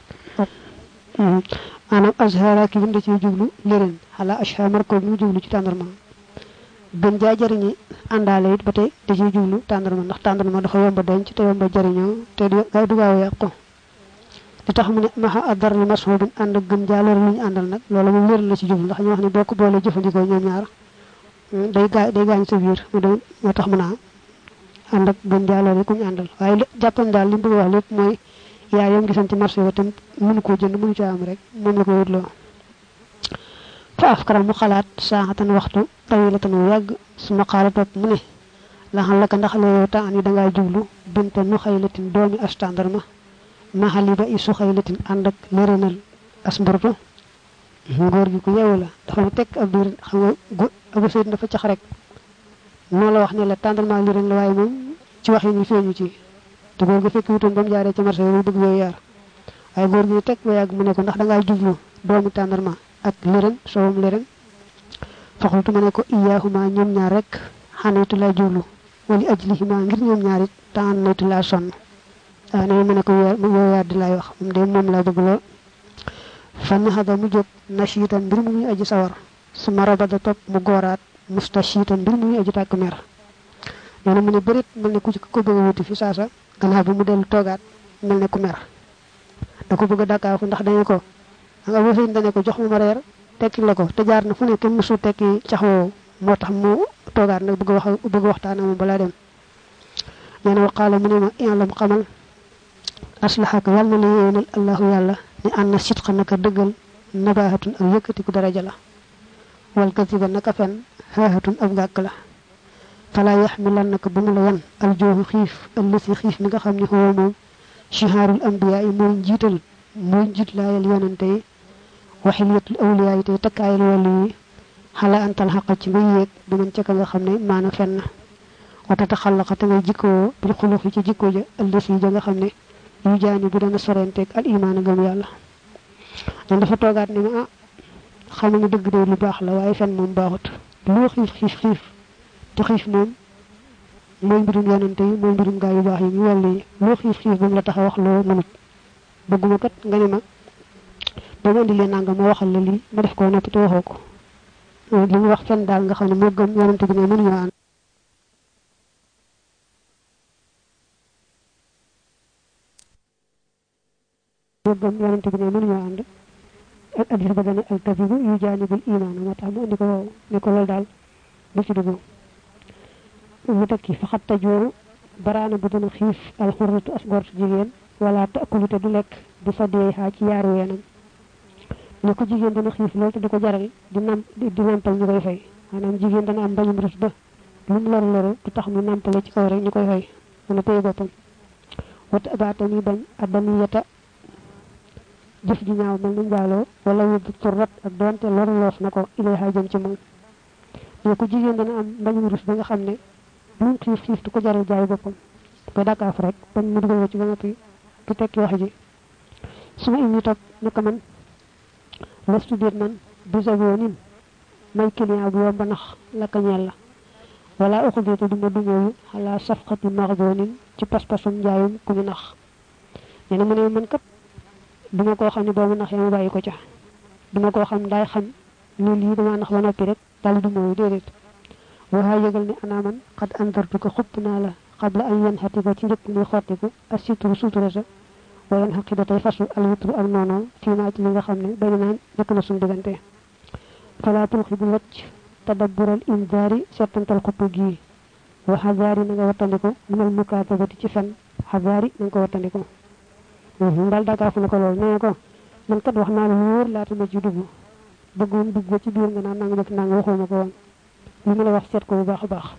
A: maanaam azhara ki bind ci jublu lërën xala ashha marko bi mu jublu ci tàndarma gën jaa jariñi àndaale it ba tey da ciy jublu tàndarma ndax tàndarma dafa yomba denc te yomba jariñoo te du gaaw a yàqu li tax mu ne maxa adar li marso bin ànd ak gën jaa lor lu ñu àndal nag loolu moom lërën la ci jublu ndax ñu wax ne boo ko boolee jëfandikoo ñoom ñaar day gaa day gaañ sa biir mu dem moo tax mu naa ànd ak gën jaa lor yi ku ñu àndal waaye jàppan daal li mu bëgg wax lépp mooy yaay yam gisan ci marché wa tam mënu ko jënd mënu ci am rek mom la ko wutloo fa afkara mu xalaat saatan waxtu tawilatan wu yàgg suma xaala topp mu ne la xam la ka ndax la ta ani da nga jublu binta nu xaylatin doomi astandarma mahaliba isu xaylatin ànd ak lërenal asmburtu ngor gi ko yew la dafa tek ab dir xam nga abu sayyid dafa cax rek no la wax ne la tandarma lëren la way mom ci wax yi ñu feñu ci te gor ga fekk wutum bam jaaré ci marché yu bëgg yoy yar ay gor gi tek ba yag mu ne ko ndax da nga jublu doomi tandarma ak lëren soowum lëren faxultu ma ne ko iyahuma ñoom ñaar rek xanatu la jublu wali ajlihima ngir ñoom ñaar it tanatu la son ana ma ne ko mu yoy yar di lay wax mum de mom la bëgg lo fan hada mu jog nashitan bir mu aji sawar suma rabada top mu gorat mustashitan bir mu aji tak mer yana mu ne berit melne ku ci ko bëgg wuti fi sasa gannaaw bi mu delu togaat melne ku mer da ko bëgg daka fu ndax dañu ko nga bu seen dañu ko jox ma reer tekki la ko te jaar na fu ne kenn musu tekki caxo motax mu togaat nak bëgg wax bëgg waxtaan am bala dem yana waqala mu ne ma i'lam qamal aslahaka yalla la yeenal allah yalla ni anna sidqa naka deugal nabahatun ak yëkëti ku daraja la wal kadhiba naka fen hahatun ab gak la fala yahmilannaka bumu la yan al juhu khif allati khif mi nga xamni huwa mom shiharul anbiya moy njital moy njit la yal yonante wahiyatul awliya tay takayul wali hala antal haqa ci ngay yek bu man ci ka nga xamne mana fenn wata takhallaqa ta ngay jikko bil khuluqi ci jikko ja allati ja nga xamne yu jaani bu dana sorente ak al iman ngam yalla ñen dafa togaat ni ma xam nga deug de lu bax la waye fen mom baxut lu xif xif xif te xif mom moy mbirum yonante yi moy mbirum gaay yu bax yi ñu walli lu xif xif bu la taxa wax lo mënut bëgguma kat nga ne ma ba mo indi le nangam ma waxal la li ma def ko nopi te waxoko li mu wax fen dal nga xamne mo gëm yonante bi ne mënu ñu and gëm yonante bi ne mënu ñu and ak hadith ba dana al kadhibu yujanibul iman mo tax mo indi ko ne ko lol dal bu ci duggu mu takki fa xatta jooru barana bu dana xif al khurratu asgor jigen wala taakulu te du lek du fa dee ha ci yar wenam ne ko jigen dana xif lol te diko jaral di nam di nampal ñu koy fay manam jigen dana am bañum rus ba lu lor lor du tax mu nampal ci kaw rek ñu koy fay mu tey bopam wat abatani bañ adamiyata jëf ji ñaaw mel ni njaaloo wala yóbbu turrat ak donte lor loof na ko ilayha jëm ci moom ne ko jigéen dana am mbañum rus ba nga xam ne lu xiif xiif du ko jaral jaay boppam ko dakaaf rek bañ mu dugal ci ba noppi du tekki wax ji suma indi topp naka man lestu biir man du zaboonin may client bu yomba nax la ka ñeel la wala uxubitu duma dumooyu xala safqati maxdoonin ci pas-pasum njaayum ku ñu nax nee na mu ne man kat duma ko xamni bo ma nax yama bayiko ca duma ko xam day xam ni li dama nax ba nopi rek dal du moy dedet wa ha yegal ni ana man qad antartuka khubna la qabla an yanhatiba ci rek ni xotiku asitu sutura sa wa yanhaqida tay fasu al witru al nono fi ma ci li nga xamne bay naan nek na sun digante fala tulkhibu wacc tadabbur al inzari setantal xutu gi wa hazari nga watandiko min al mukatabati ci fan hazari nga watandiko dal daka fu nako lol ne ko man kat wax na la wor la ta ma ci dugg bëggoon dugg ci biir nga naan nga def nang waxuma ko won li ma la wax set ko bu baax baax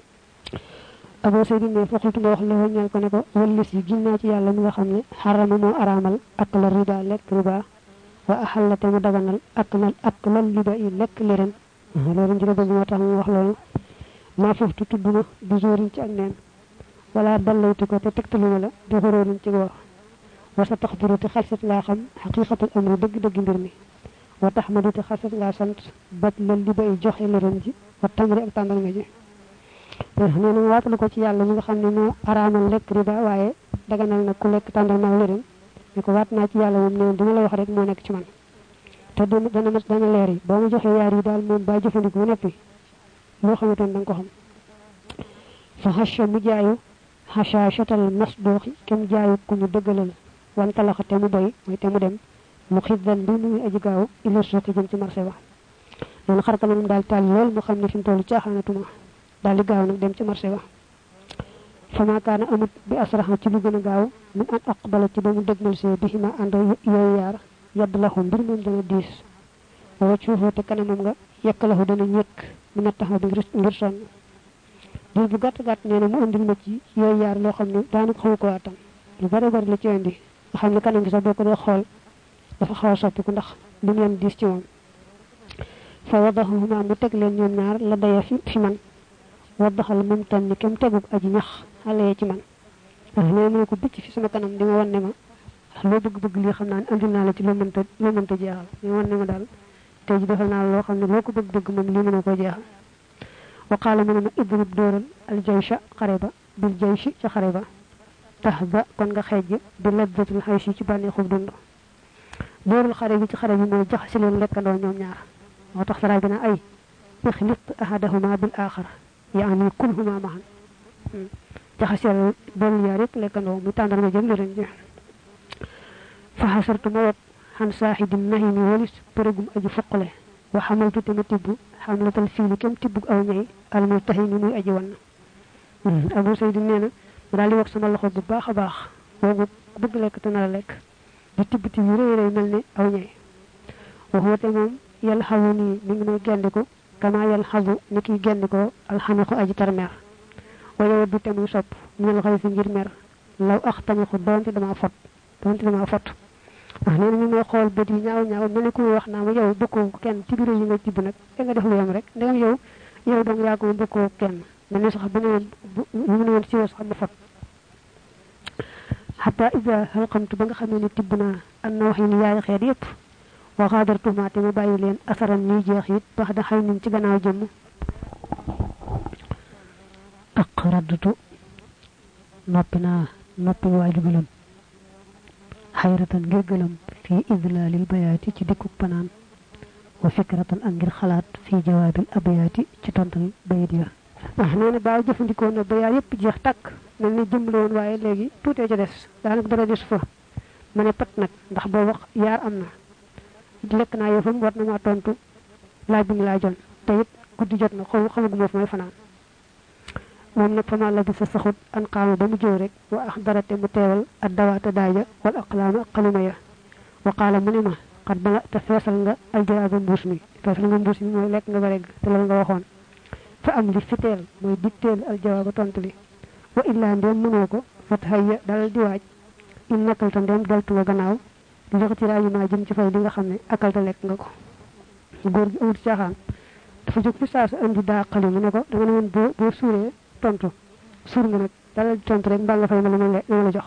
A: abo seydi ne faxultu ma wax la ñal ko ne ko wallis yi ginna ci yalla mi nga xamne harama mo aramal ak la riba lek riba wa ahallata mu daganal ak nal ak lal riba yi lek leren lolu ngi bëgg mo tax mu wax lolu ma foftu tudduna du jorin ci ak neen wala ballaytu ko te tektaluma la do xoroon ci wax wasa taxduru te xalsat la xam haqiqatul amri deug deug mbir mi wa tahmadu te xalsat la sant bat lal li bay joxe leeram ji wa tamri ak tandal nga ji neena watul ko ci yalla mi nga xamne mo aramal lek riba waye daganal na ku lek tandal ma leeram ni ko wat na ci yalla mom neena duma la wax rek mo nek ci man te dana dana ma dana leer yi bo ma joxe yaar yi dal mom ba jëfandiku nopi lo xamantene dang ko xam fa hasha mujaayu hashashatal masduqi kam jaayu ku ñu deugalal wan talaxa te mu doy moy te mu dem mu xiddan bi muy aji gaaw ila suuqi jëm ci marché ba non xar kanam dal tal lol mu xamni fim tollu ci xanatuma dal di gaaw nak dem ci marché ba fama kaana amut bi asraha ci lu gëna gaaw min an aqbala ci ba mu dëgmal see bihima ànd yooyu yaar yadd lahu mbir moom dana diis wa waccuhu te kanamam nga yekkalahu dana ñëkk mu na taxaw bi ngir sonn diir bu gàtt gàtt nee na mu indil ma ci yooyu yaar loo xam ne daanaka xaw ko atam lu bari bari la ci indi nga xam ne kanam gi sax boo ko dee xool dafa xaw a soppiku ndax lu mu leen diis ci moom fa wadahuma mu teg leen ñoom ñaar la daya fi fi man wadaxal moom tam ni kem tegug aji ñax xale ci man nee mu ne ko bicc fi sama kanam di ma wan ne ma loo bëgg-bëgg lii xam naa ne andil naa la ci loo mënta loo mënta jeexal di wan ne ma daal tey ji defal naa la loo xam ne loo ko bëgg-bëgg moom lii mënoo koo jeexal wa qaala mu ne ma idrib dóoral al jaysha xare ba bil jayshi ca xare ba tax ba kon nga xejj bi laddatul xaysi ci bànneexub dund dóoral xare bi ci xare bi mooy jaxasi leen lekkandoo ñoom ñaar moo tax saraay bi na ay ixlit ahadahuma bil axar yaani kulhuma mahan jaxaseel doon yaar yëpp lekkandoo muy tàndarma jël leen ji fa xasartu ma wot xan saaxidin nahimi walis përëgum aji fuqale wa xamaltu te ma tibb xamlatal fiili kem tibbug aw ñay almul tahimi muy aji wan abu saydin nee na ma daal di wax sama loxo bu baax a baax boobu bëgg lekk te nar a lekk di tibb tibb yu rëy rëy mel ne aw ñay waxuwate moom yàlla xawu nii mi ngi may gendiku kama yàlla xawu ni kiy gendikoo alxamiqu aji tarmeer wala du te muy sopp ñel xëy fi ngir mer law ax tamixu doonte dama fot doonte dama fot wax nee na ñu may xool bët yi ñaaw ñaaw mel ni ku wax naa ma yow bokkoo kenn ci biir yi nga tibb nag da nga def lu yem rek ndegam yow yow dong yaa ko bokkoo kenn mel ni sax bu ne woon bu ne woon si yow sax ma fot xata ida xalqamtu ba nga xamee ne tibb naa an na wax yi ni yaay xeet yépp wa xaadartumaa te mu bàyyi leen asaran ñuy jeex it wax da xay nin ci gannaaw jëmm aqradtu noppi naa noppi waaju gëlëm xayratan ngir gëlëm fii idlaalil bayaati ci dikkuk panaan wa fikratan ak ngir xalaat fii jawaabil abayaati ci tontal bayit ya ah nee na baaw jëfandikoo na bayaat yépp jeex tàkk mel ni jëm la woon waaye léegi tuutee ca des daanaka dara des fa ma ne pat nag ndax boo wax yaar am na lekk naa yëfam war na maa tontu laaj bi mu laajoon te it guddi jot na xaw xamaguma fu may fanaan moom nag fama la bi sa saxut an qaama ba mu jëw rek wa axdarate mu teewal ad dawaata daaja wal aqlaama xalima ya wa qaala mu ne ma xat bala te feesal nga aljawaaba mbuus mi feesal nga mbuus mi mooy lekk nga ba regg te loolu nga waxoon fa am li fiteel mooy ditteel aljawaaba tontu li wa illaa ndéem mënoo ko fat hayya dalal di waaj in nakkalta ndéem deltu nga gannaaw lixtiraayi maa jëm ci fay li nga xam ne akalta lekk nga ko góor gi amul caaxaan dafa jóg fi saa sa indi daa xali mu ne ko danga ne woon boo boo suuree tontu suur nga nag dalal di tontu rek mbaa nga fay ma li ma la jox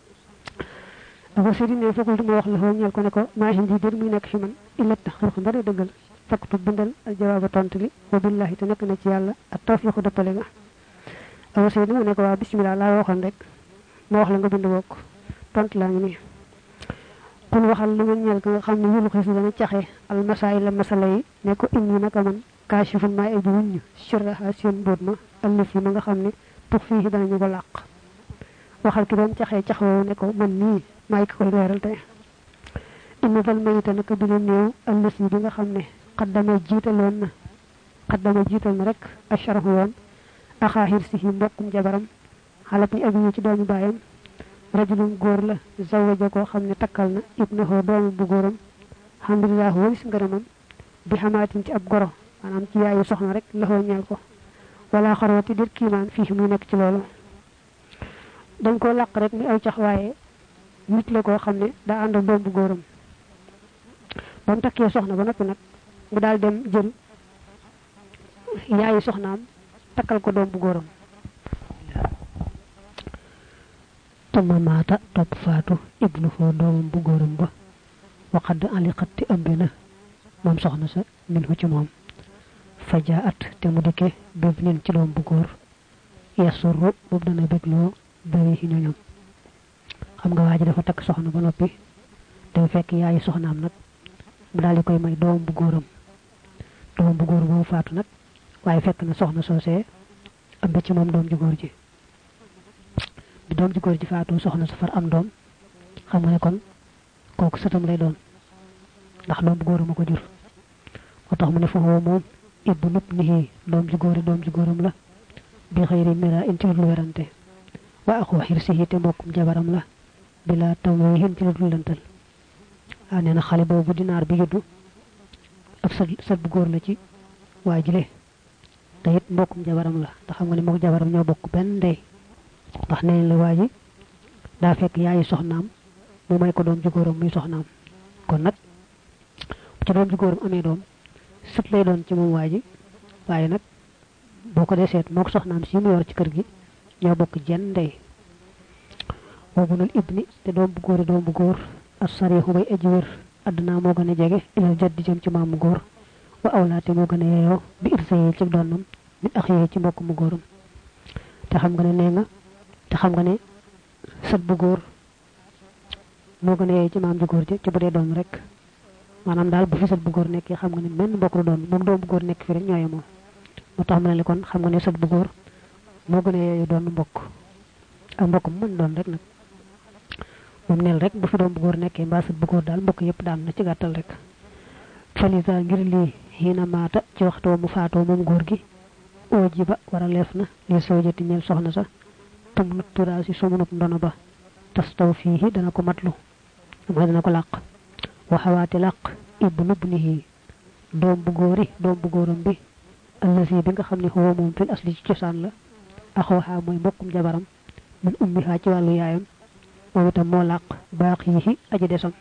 A: dafa sëri ne fokkul du ma wax la foo ñeel ko ne ko maa hindi dir muy nekk fi man illa taxriq ndara dëggal faktu bindal al jawaaba tontu li wa billahi te nekk na ci yàlla ak tawfiqu dëppale nga dafa sëri mu ne ko waa bismillah laa waxoon rek ma wax la nga bind bokk tontu laa ngi nii kon waxal li ma ñeel ko nga xam ne yulu xis dana caxe al masaayil la masala yi ne ko inni naka man kaashifun maa eji wuññ sirraha seen mbóot ma allif yi ma nga xam ne tux fii danañu ko làq waxal ki doon caxee cax woowu ne ko man nii maay ki koy leeral tey inna dal mayita naka bi leen néew allif yi bi nga xam ne xaddama jiitaloon na xaddama jiital na rek asharahu woon axaaxir si yi mbokkum jabaram xalat ni abiyu ci doomu baayam rajulum góor la zawaja koo xam ne takkal na ibnahu doomu bu góoram alhamdulilah walis ngërëmam bi xamaatin ci ab goro maanaam ci yaayu soxna rek laxoo ñeel ko wala xarwati dir kiimaan fii muy nekk ci loolu dañ koo làq rek muy aw cax waaye nit la koo xam ne daa ànd ak doom bu góoram ba mu takkee soxna ba noppi nag mu daal dem jël yaayu soxnaam takkal ko doom bu góoram tama maata topp faatu ibnu foo doomam bu góoram ba waxadd aliqatti ëmbe na moom soxna sa min hu ci moom fajaa at te mu dikke béb nin ci doom bu góor yasurru boobu dana bégloo bëri yi ñoñom xam nga waa ji dafa takk soxna ba noppi te fekk yaayu soxnaam nag mu daal di koy may doom bu góoram doom bu góor boobu faatu nag waaye fekk na soxna soosee ëmbe ci moom doom ju góor ji bi doom ji góor ji faatu soxna sa far am doom xam nga ne kon kooku sëtam lay doon ndax doom bu góoram a ko jur moo tax mu ne foofu moom ibnu ibnihi doom ji góori doom ji góoram la bi xëyri mira in ci lu werante wa akhu hirsihi te mbokkum jabaram la bila tamwihin ci lu lantal a neena xale bobu dinaar bi juddu ak sa sa bu góor la ci waajile te it mbokkum jabaram la te xam nga ne mook jabaram ñoo bokk benn ndey ndax neñ la waaji daa fekk yaayi soxnaam mu may ko doom ju góoram muy soxnaam kon nag ci doom ju góoram amee doom sët lay doon ci moom waaji waaye nag boo ko dee seet mook soxnaam si mu yor ci kër gi ñoo bokk jenn ndey wabunul ibni te doom bu góori doom bu góor as sarihu bay aji wér aduna moo gën a jege ilal jaddi jëm ci maamu góor wa awlaate moo gën a yeeyoo bi irsayi ci doonnam mit axiyee ci mbokk mu góoram te xam nga ne nee nga te xam nga ne sët bu góor moo gën a yeeyoo ci maam ju góor ci bu dee doom rek maanaam daal bu fi sët bu góor nekkee xam nga ne menn mbokk la doon moom doom bu góor nekk fi rek ñooye moom moo tax ma ne kon xam nga ne sët bu góor moo gën a yeeyoo doon mbokk ak mbokk mu mën doon rek nag moom neel rek bu fi doom bu góor nekkee mbaa sët bu góor daal mbokk yépp daan na ci gàttal rek falisa ngir lii hina maata ci waxtoo mu faatoo moom góor gi ooji ba war a leef na li sawjati ñeel soxna sa tum nut turaasi sumunub ndono ba tas taw fii dana ko matlu mooy dana ko làq waxawaati làq ibnu ibnihi doom bu góori doom bu góoram bi allasi bi nga xam ne xoo moom fil asli ci cosaan la axooxaa mooy mbokkum jabaram min ummihaa ci wàllu yaayam moom itam moo làq baax yi aji desam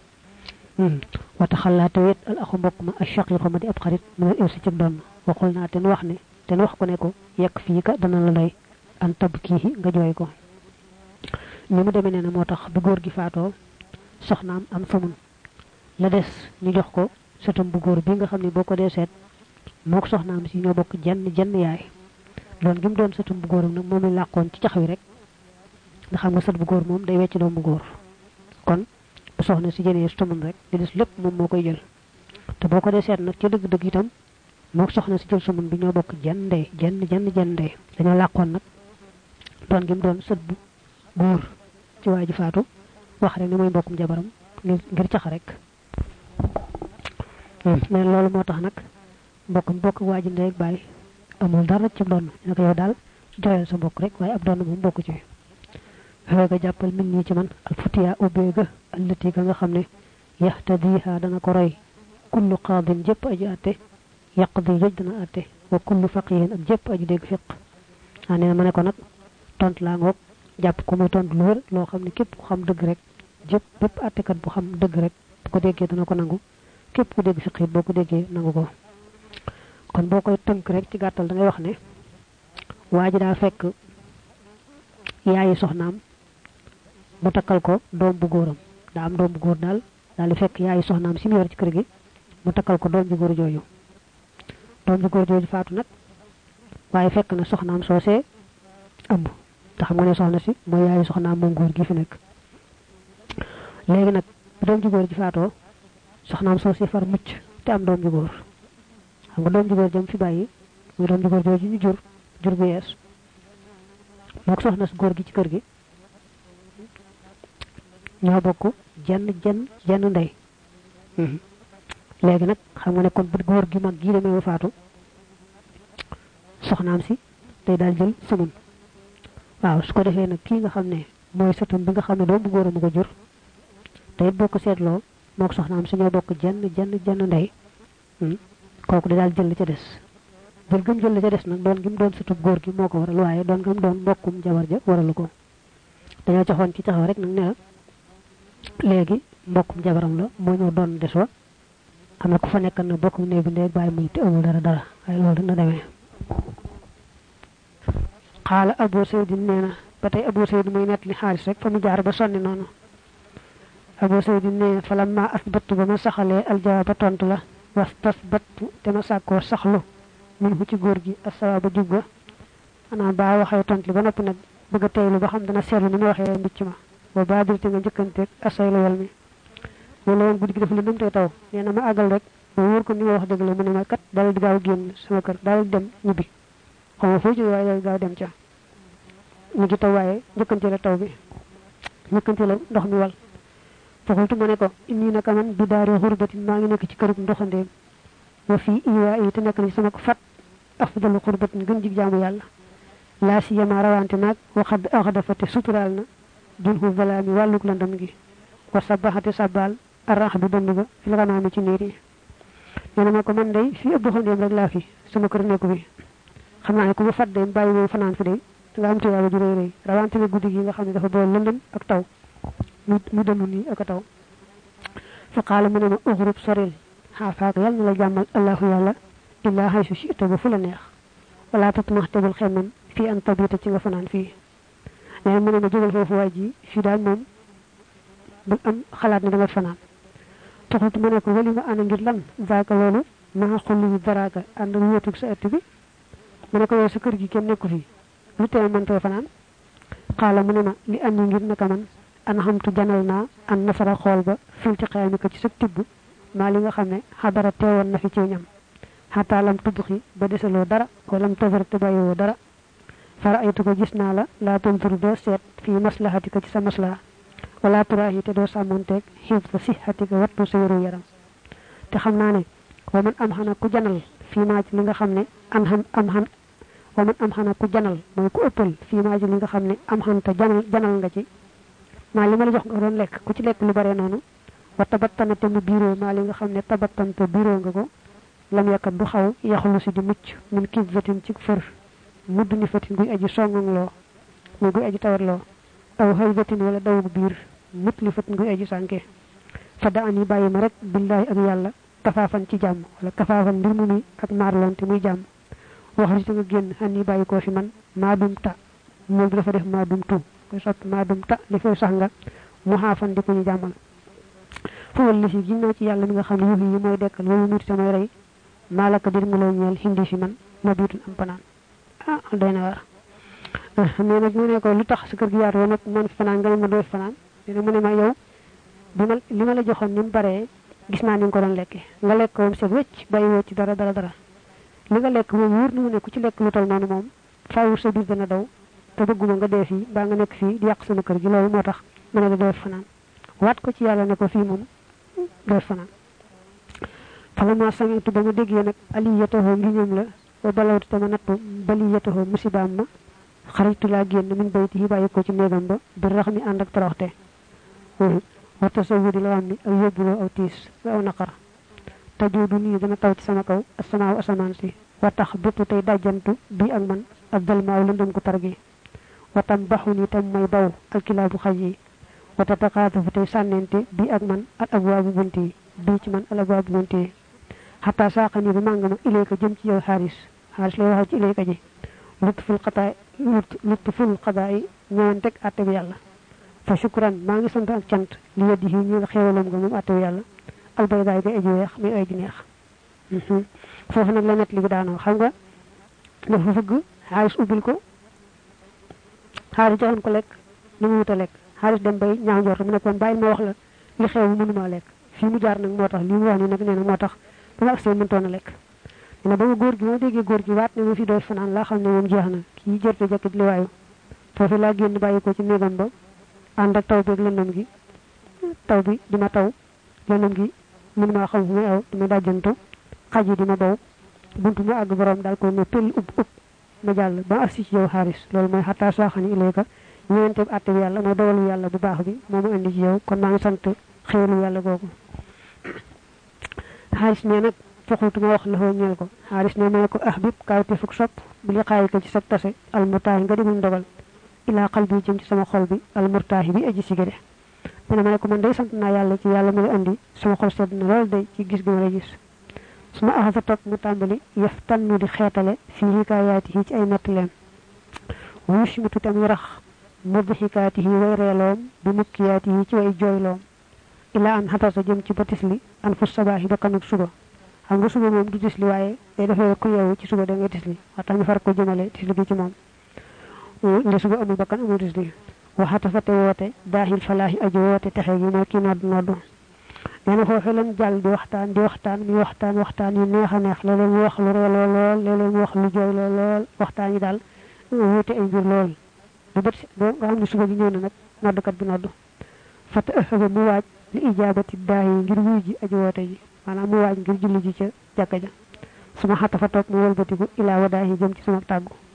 A: wata xalaate wet al axu mbokk ma ak shaqiqu ma di ab xarit mu ne irsi ci doon waxul naa ten wax ne ten wax ko ne ko yekk fii ka dana la doy an tab kii nga jooy ko ni mu demee nee na moo tax bu góor gi faatoo soxnaam am famun la des ñu jox ko sëtam bu góor bi nga xam ne boo ko dee seet moo ko soxnaam si ñoo bokk jenn jenn yaay doon gi mu doon sëtam bu góoram nag moom la làqoon ci cax wi rek nga xam nga sët bu góor moom day wecc doom bu góor kon bu soxna si jëlee sutamun rek di des lépp moom moo koy jël te boo ko dee seet nag ci dëgg-dëgg itam moo soxna si jël sumun bi ñoo bokk jenn ndey jenn jenn jenn ndey dañoo làqoon nag doon gi mu doon sët bu góor ci waa ji faatu wax rek ne mooy mbokkum jabaram ngir cax rek mais loolu moo tax nag mbokk mbokk waa ji ndey ak bàyyi amul dara ci doon ñu ko yow daal joyal sa mbokk rek waaye ab doon moom bokku ci xewe ga jàppal min ñi ci man al futiya ubbeega allati ga nga xam ne yahtadiha dana ko roy kullu qaadin jëpp aji atte yaqdi jëj dana atte wa kullu faqihin ak jëpp aji dégg fiq a nee na ma ne ko nag tont laa ngoog jàpp ko muy tont lu wér loo xam ne képp ku xam dëgg rek jëpp bépp attekat bu xam dëgg rek bu ko déggee dana ko nangu képp ku dégg fiq it boo ko déggee nangu ko kon boo koy tënk rek ci gàttal da ngay wax ne waa ji daa fekk yaayi soxnaam mu takkal ko doom bu góoram daa am doom bu góor daal daal di fekk yaayi soxnaam si mu yor ci kër gi mu takkal ko doom ju góor jooju doom ju góor jooju faatu nag waaye fekk na soxnaam soosee ëmb te xam nga ne soxna si mooy yaayi soxnaam moom góor gi fi nekk léegi nag doom ju góor ji faatoo soxnaam soosee far mucc te am doom ju góor xam nga doom ju góor jëm fi bàyyi muy doom ju góor jooju ñu jur jur bu yees mook soxna si góor gi ci kër gi ñoo bokk jenn jenn jenn ndey léegi nag xam nga ne kon bu góor gi mag gii demee ba faatu soxnaam si day daal jël sëmun waaw su ko defee nag kii nga xam ne mooy sëtam bi nga xam ne doom bu góor a ma ko jur te it boo ko seetloo mook soxnaam si ñoo bokk jenn jenn jenn ndey kooku day daal jël li ca des jël gëm jël li ca des nag doon gi mu doon sëtub góor gi moo ko waral waaye doon gëm doon mbokkum jabar ja waralu ko dañoo caxoon ci taxaw rek nag ne la léegi mbokkum jabaram la moo ñëw doon des wa xam ne ku fa nekk na bokkum néegu ndey bàyyi muy te amul dara dara waaye loolu na demee xaala Abu Sayd nee na ba tey Abu Sayd muy nett li xaalis rek fa mu jaar ba sonni noonu Abu Sayd nee fa lamma asbattu ba ma saxalee aljawaaba tontu la was tasbattu te ma sàkkoo saxlu mun fu ci góor gi assawaaba jub ga xanaa baa waxee tontu li ba noppi nag bëgg a teylu ba xam dana seetlu ni ma waxee mbicc ma ba baadir te nga njëkkanteeg asay la wal mi loolu woon guddi gi def lëndëm tey taw nee na ma àggal rek ba wóor ko ni ma wax dëgg la mu ne ma kat daal di gaaw génn sama kër daal di dem ñibbi xaw ma foo ci waaye daal gaaw dem ca ñu ngi taw waaye njëkkante la taw bi njëkkante la ndox mi wal faxultu ma ne ko inni naka man bi daari xurbatin maa ngi nekk ci kërub ndoxandeem wa fii iwaa yi te nekk na ci sama ko fat afdalu xurbatin gën jig jaamu yàlla la siyama rawante nak waxad axadafati sutural na junhu balami waluk landam gi wa sabahati sabal arrahdu dënd ba fi la naami ci niir yi neena ma ko man day fi ëpp xondem rek la fi sama kër nekku bi xam naa ne ku ma fadde bàyyi mo fanaan fi day nga am tuyaaba ju reey rawante na guddi gi nga xam ne dafa bool lëndëm ak taw mu dëndu ni ak taw fa qala mu ne ma uxrub soril xaafaak yal na la jàmmal allahu yàlla illa haysu shi'ta ba fu la neex wala tatmaxtabul xemmam fi an tabita ci nga fanaan fii nee mu ne ma jógal foofu waay ji fii daal moom bu am xalaat ne da nga fanaan taxut mu ne ko wali ma ana ngir lan zaaka loolu maa xulli daraaka ànd ak wéetug sa ëtt bi mu ne ko yow sa kër gi kenn nekku fi lu tee mëntoo fanaan xaala mu ne ma li am ngir naka man an xamtu janal naa an nafara xool ba fil ci xayami ko ci sa tibb maa li nga xam ne xadara teewoon na fi ci ñam xataa lam tubxi ba desaloo dara wala mu tazar te bàyyiwoo dara fara aytu ko gis naa la laa tontur doo seet fii maslahati ko ci sa maslaha wala turaahi te doo sàmmonteeg xiib sa sixati ko wattu sa wéru yaram te xam naa ne wa man am xana ku janal fii maa ci li nga xam ne am xam am xam wa man am xana ku janal mooy ku ëppal fii maa ci li nga xam ne am xam te janal janal nga ci maa li ma la jox nga doon lekk ku ci lekk lu bare noonu wa tabattana te mu biiroo maa li nga xam ne tabattan te biiroo nga ko lam yakkat du xaw yaxlu si di mucc min kizzatin ci fër mudd ni fatin guy aji songong loo muy guy aji tawat loo aw haybatin wala daw biir mut li fatin guy aji sànke fa da ani bàyyi ma rek billahi ak yàlla kafaafan ci jàmm wala kafaafan mbir mu muy ak maarlonte muy jàmm wax ci nga génn xani bàyyi koo fi man maa dum ta moom dafa def maa dum tu koy soppi maa dum ta li fay sax nga mu xaafan di ko ñu jàmmal fu wal ci ginnaaw ci yàlla mi nga xam ne yuhi yi mooy dekkal wala muti samay rey malaka dir mu lay ñeel hindi fi man ma biitun am panaan ah doy na war mais nag mu ne ko lu tax sa kër gi yaatu woon nag man fanaan nga ma doo fanaan dina mu ne ma yow bi ma li ma la joxoon ni mu baree gis naa ni nga ko doon lekke nga lekk ko set wecc bàyyi woo ci dara dara dara li nga lekk moom wóor na mu ne ku ci lekk lu tol noonu moom faaw sa biir dana daw te bëgguma nga dee fii mbaa nga nekk fii di yàq sama kër gi loolu moo tax mu ne la doo fanaan waat ko ci yàlla ne ko fii moom doo fanaan falama samitu ba ma déggee nag aliyatahu ngi ñoom la wa balawtu tama nattu baliyatahu musibaam ma xaritu laa génn min bayti yi bàyyi ko ci néegam ba bi rax mi ànd ak toroxte wa tasawudi la am ni ak yóbbuloo aw tiis aw naqar tajuudu nii dana taw ci sama kaw asamaaw asamaan si wa tax bépp tey dajjantu bi ak man ak dalmaaw lëndëm ko tar gi wa tam baxu ni tam may baw alkilaabu xaj yi wa tataqaatafu tey sànnente bi ak man al abwaabu bunt yi bii ci man al abwaabu bunt yi xataa saaqani ba màng ma ilayka jëm ci yow xaaris xaaris lay waxal ci ilayka ji lutful xataa lutful xadaa yi ñëwoon teg àtte bi yàlla fa shukran maa ngi sant ak cant li weddi yi ñu xeewalam nga moom àtte bi yàlla albaydaay ga aji weex muy aji neex foofu nag la net li bi daanoo xam nga dafa fëgg xaaris ubbil ko xaaris joxoon ko lekk li mu wut a lekk xaaris dem bay ñaaw njort mu ne kon bàyyil ma wax la li xew mënuma lekk fii mu jaar nag moo tax li mu wax ni nag nee na moo tax ba ma agsee mëntoon a lekk ne ba ma góor gi ma déggee góor gi waat ne ma fi doy fanaan laa xam ne moom jeex na kii jërte jakkit li waayu foofu laa génn bàyyi ko ci néegam ba ànd ak taw bi ak lëndëm gi taw bi dima taw lëndëm gi mënu maa xam fu may aw dima dajjantu xaj yi dima baw buntu mu àgg borom daal ko ne pël ub ub ma jàll ba agsi ci yow xaaris loolu mooy xataa saaxani ilayka ñëwante bi àtte bi yàlla mooy dogalu yàlla bu baax bi moo ma indi ci yow kon maa ngi sant xéewalu yàlla googu xaaris ne nag foxultu ma wax la xoo ñeel ko xaaris ne ma ne ko ah bib kawte fuk sopp bi li xaayi ko ci sa tase almurtaahi nga dimul ndogal ilaa xal bi jëm ci sama xol bi almurtaahi bi aji sigade dana ma ne ko man day sant naa yàlla ci yàlla ma la indi sama xol sedd na lool day ci gis gi ma la gis suma axasa topp mu tàmbali yaf tannu di xeetale fi hikaayaati yi ci ay nettaleem wa yushmitu tam rax mudhikaati yi way reeloom bi mukkiyaati yi ci way jooyloom ila an xatasa jëm ci batis li an fus sabaahi ba kanuk suba xam nga suba moom du tisli waaye day defee ku yeewu ci suba da ngay tisli wax tax ñu far ko jëmale tisli gi ci moom nde suba amul bakkan amul tisli waxata fa te woote daahil falaahi aji woote texe gi mooy kii nodd nodd nee na foofu lan jàll di waxtaan di waxtaan mi waxtaan waxtaan yu neex a neex léeg-léeg mu wax lu reeloo lool léeg-léeg mu wax lu jooyloo lool waxtaan yi daal wuute ay mbir lool bu bët ba nga xam ne suba gi ñëw na nag noddkat bi nodd fata ëxëba mu waaj li ijaabati daahi ngir wuy ji aji woote ji maanaam mu waaj ngir julli ji ca jàkka ja suma xata fa toog mu wëlbatiku ilaa wadaahi jëm ci sama tàggu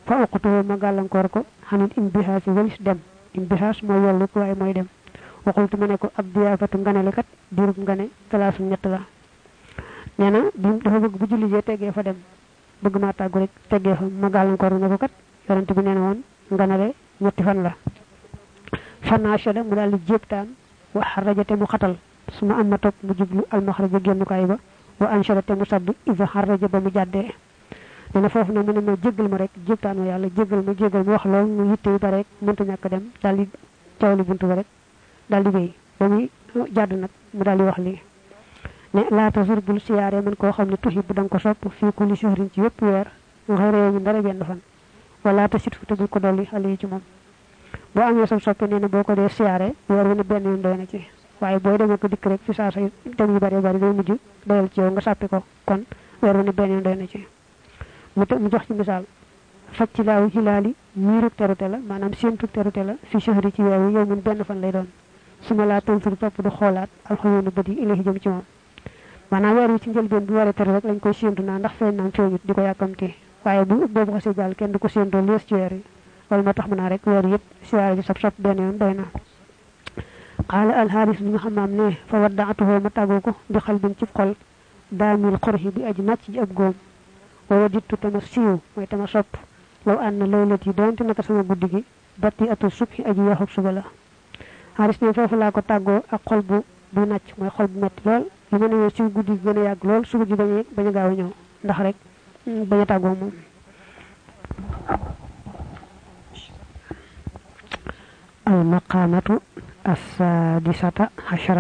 A: fa uqtu ma gàllankoor ko xanit imbihas walis dem imbihas mooy yollu ko waaye mooy dem waxultu ma ne ko ab diyaafatu nganale kat diirub ngane talaasu ñett la nee na bi dafa bëgg bu julli jee teggee fa dem bëgg maa tàggu rek teggee fa ma gàllankoor ne ko kat yonent bi nee na woon nganale ñetti fan la fanaashada mu daal di jéebtaan wa xarrajate mu xatal suma am ma topp mu jublu almaxraja génnukaay ba wa anshadate mu sadd isa xarraja ba mu jàddee nee na foofu nag mu ne ma jéggal ma rek jéebtaan ma yàlla jéggal ma jéggal ma wax lool mu yitte yu bare rek mënta ñàkk dem daal di cawli buntu ba rek daal di wéy ba muy jàdd nag mu daal di wax lii ne laata sur bul siyaare man koo xam ne tuxi bu da nga ko sopp fii kulli shahrin ci yépp weer nga réew mi dara benn fan wala ta sit fu te bul ko dolli xale yi ci moom boo amee sa soppe nee na boo ko dee siyaare weer wu ne benn yoon doy na ci waaye booy demee ko dikk rek fi saa sa dem yu bari bari day mujj doyal ci yow nga sàppi ko kon weer wu ne benn yoon doy na ci mu mu jox ci misaal faj ci laaw hilaali miirug terute la maanaam séentug terute la fi shahri ci weer wi yow mun benn fan lay doon su ma laa tonsur topp du xoolaat alxayoonu bët yi ilahi jëm ci moom maanaam weer wi ci njëlbeen bu waree tere rek lañ koy séentu naa ndax feeñ naam feeñut di ko yàkkamti waaye bu boobu xasee jàll kenn du ko séentoo lees ci weer yi loolu moo tax mën naa rek weer yëpp siwaare bi sab sab benn yoon doy na xaala alxaaris bi nga xam maam ne fa waddaatuhoo ma tàggoo ko bi xal bin ci xol daamil xorxi bi aji nàcc ji ab góom wa wajittu tama siiw mooy tama sopp law ànd na laylat yi doonte naka sama guddi gi batti atul subhi aji yaxub suba la xaaris ne foofu laa ko tàggoo ak xol bu bu nàcc mooy xol bu metti lool li ma ne si guddi gi gën a yàgg lool suba gi bañ bañ a gaaw a ñëw ndax rek bañ a tàggoo moom al maqamatu as-sadisata ashara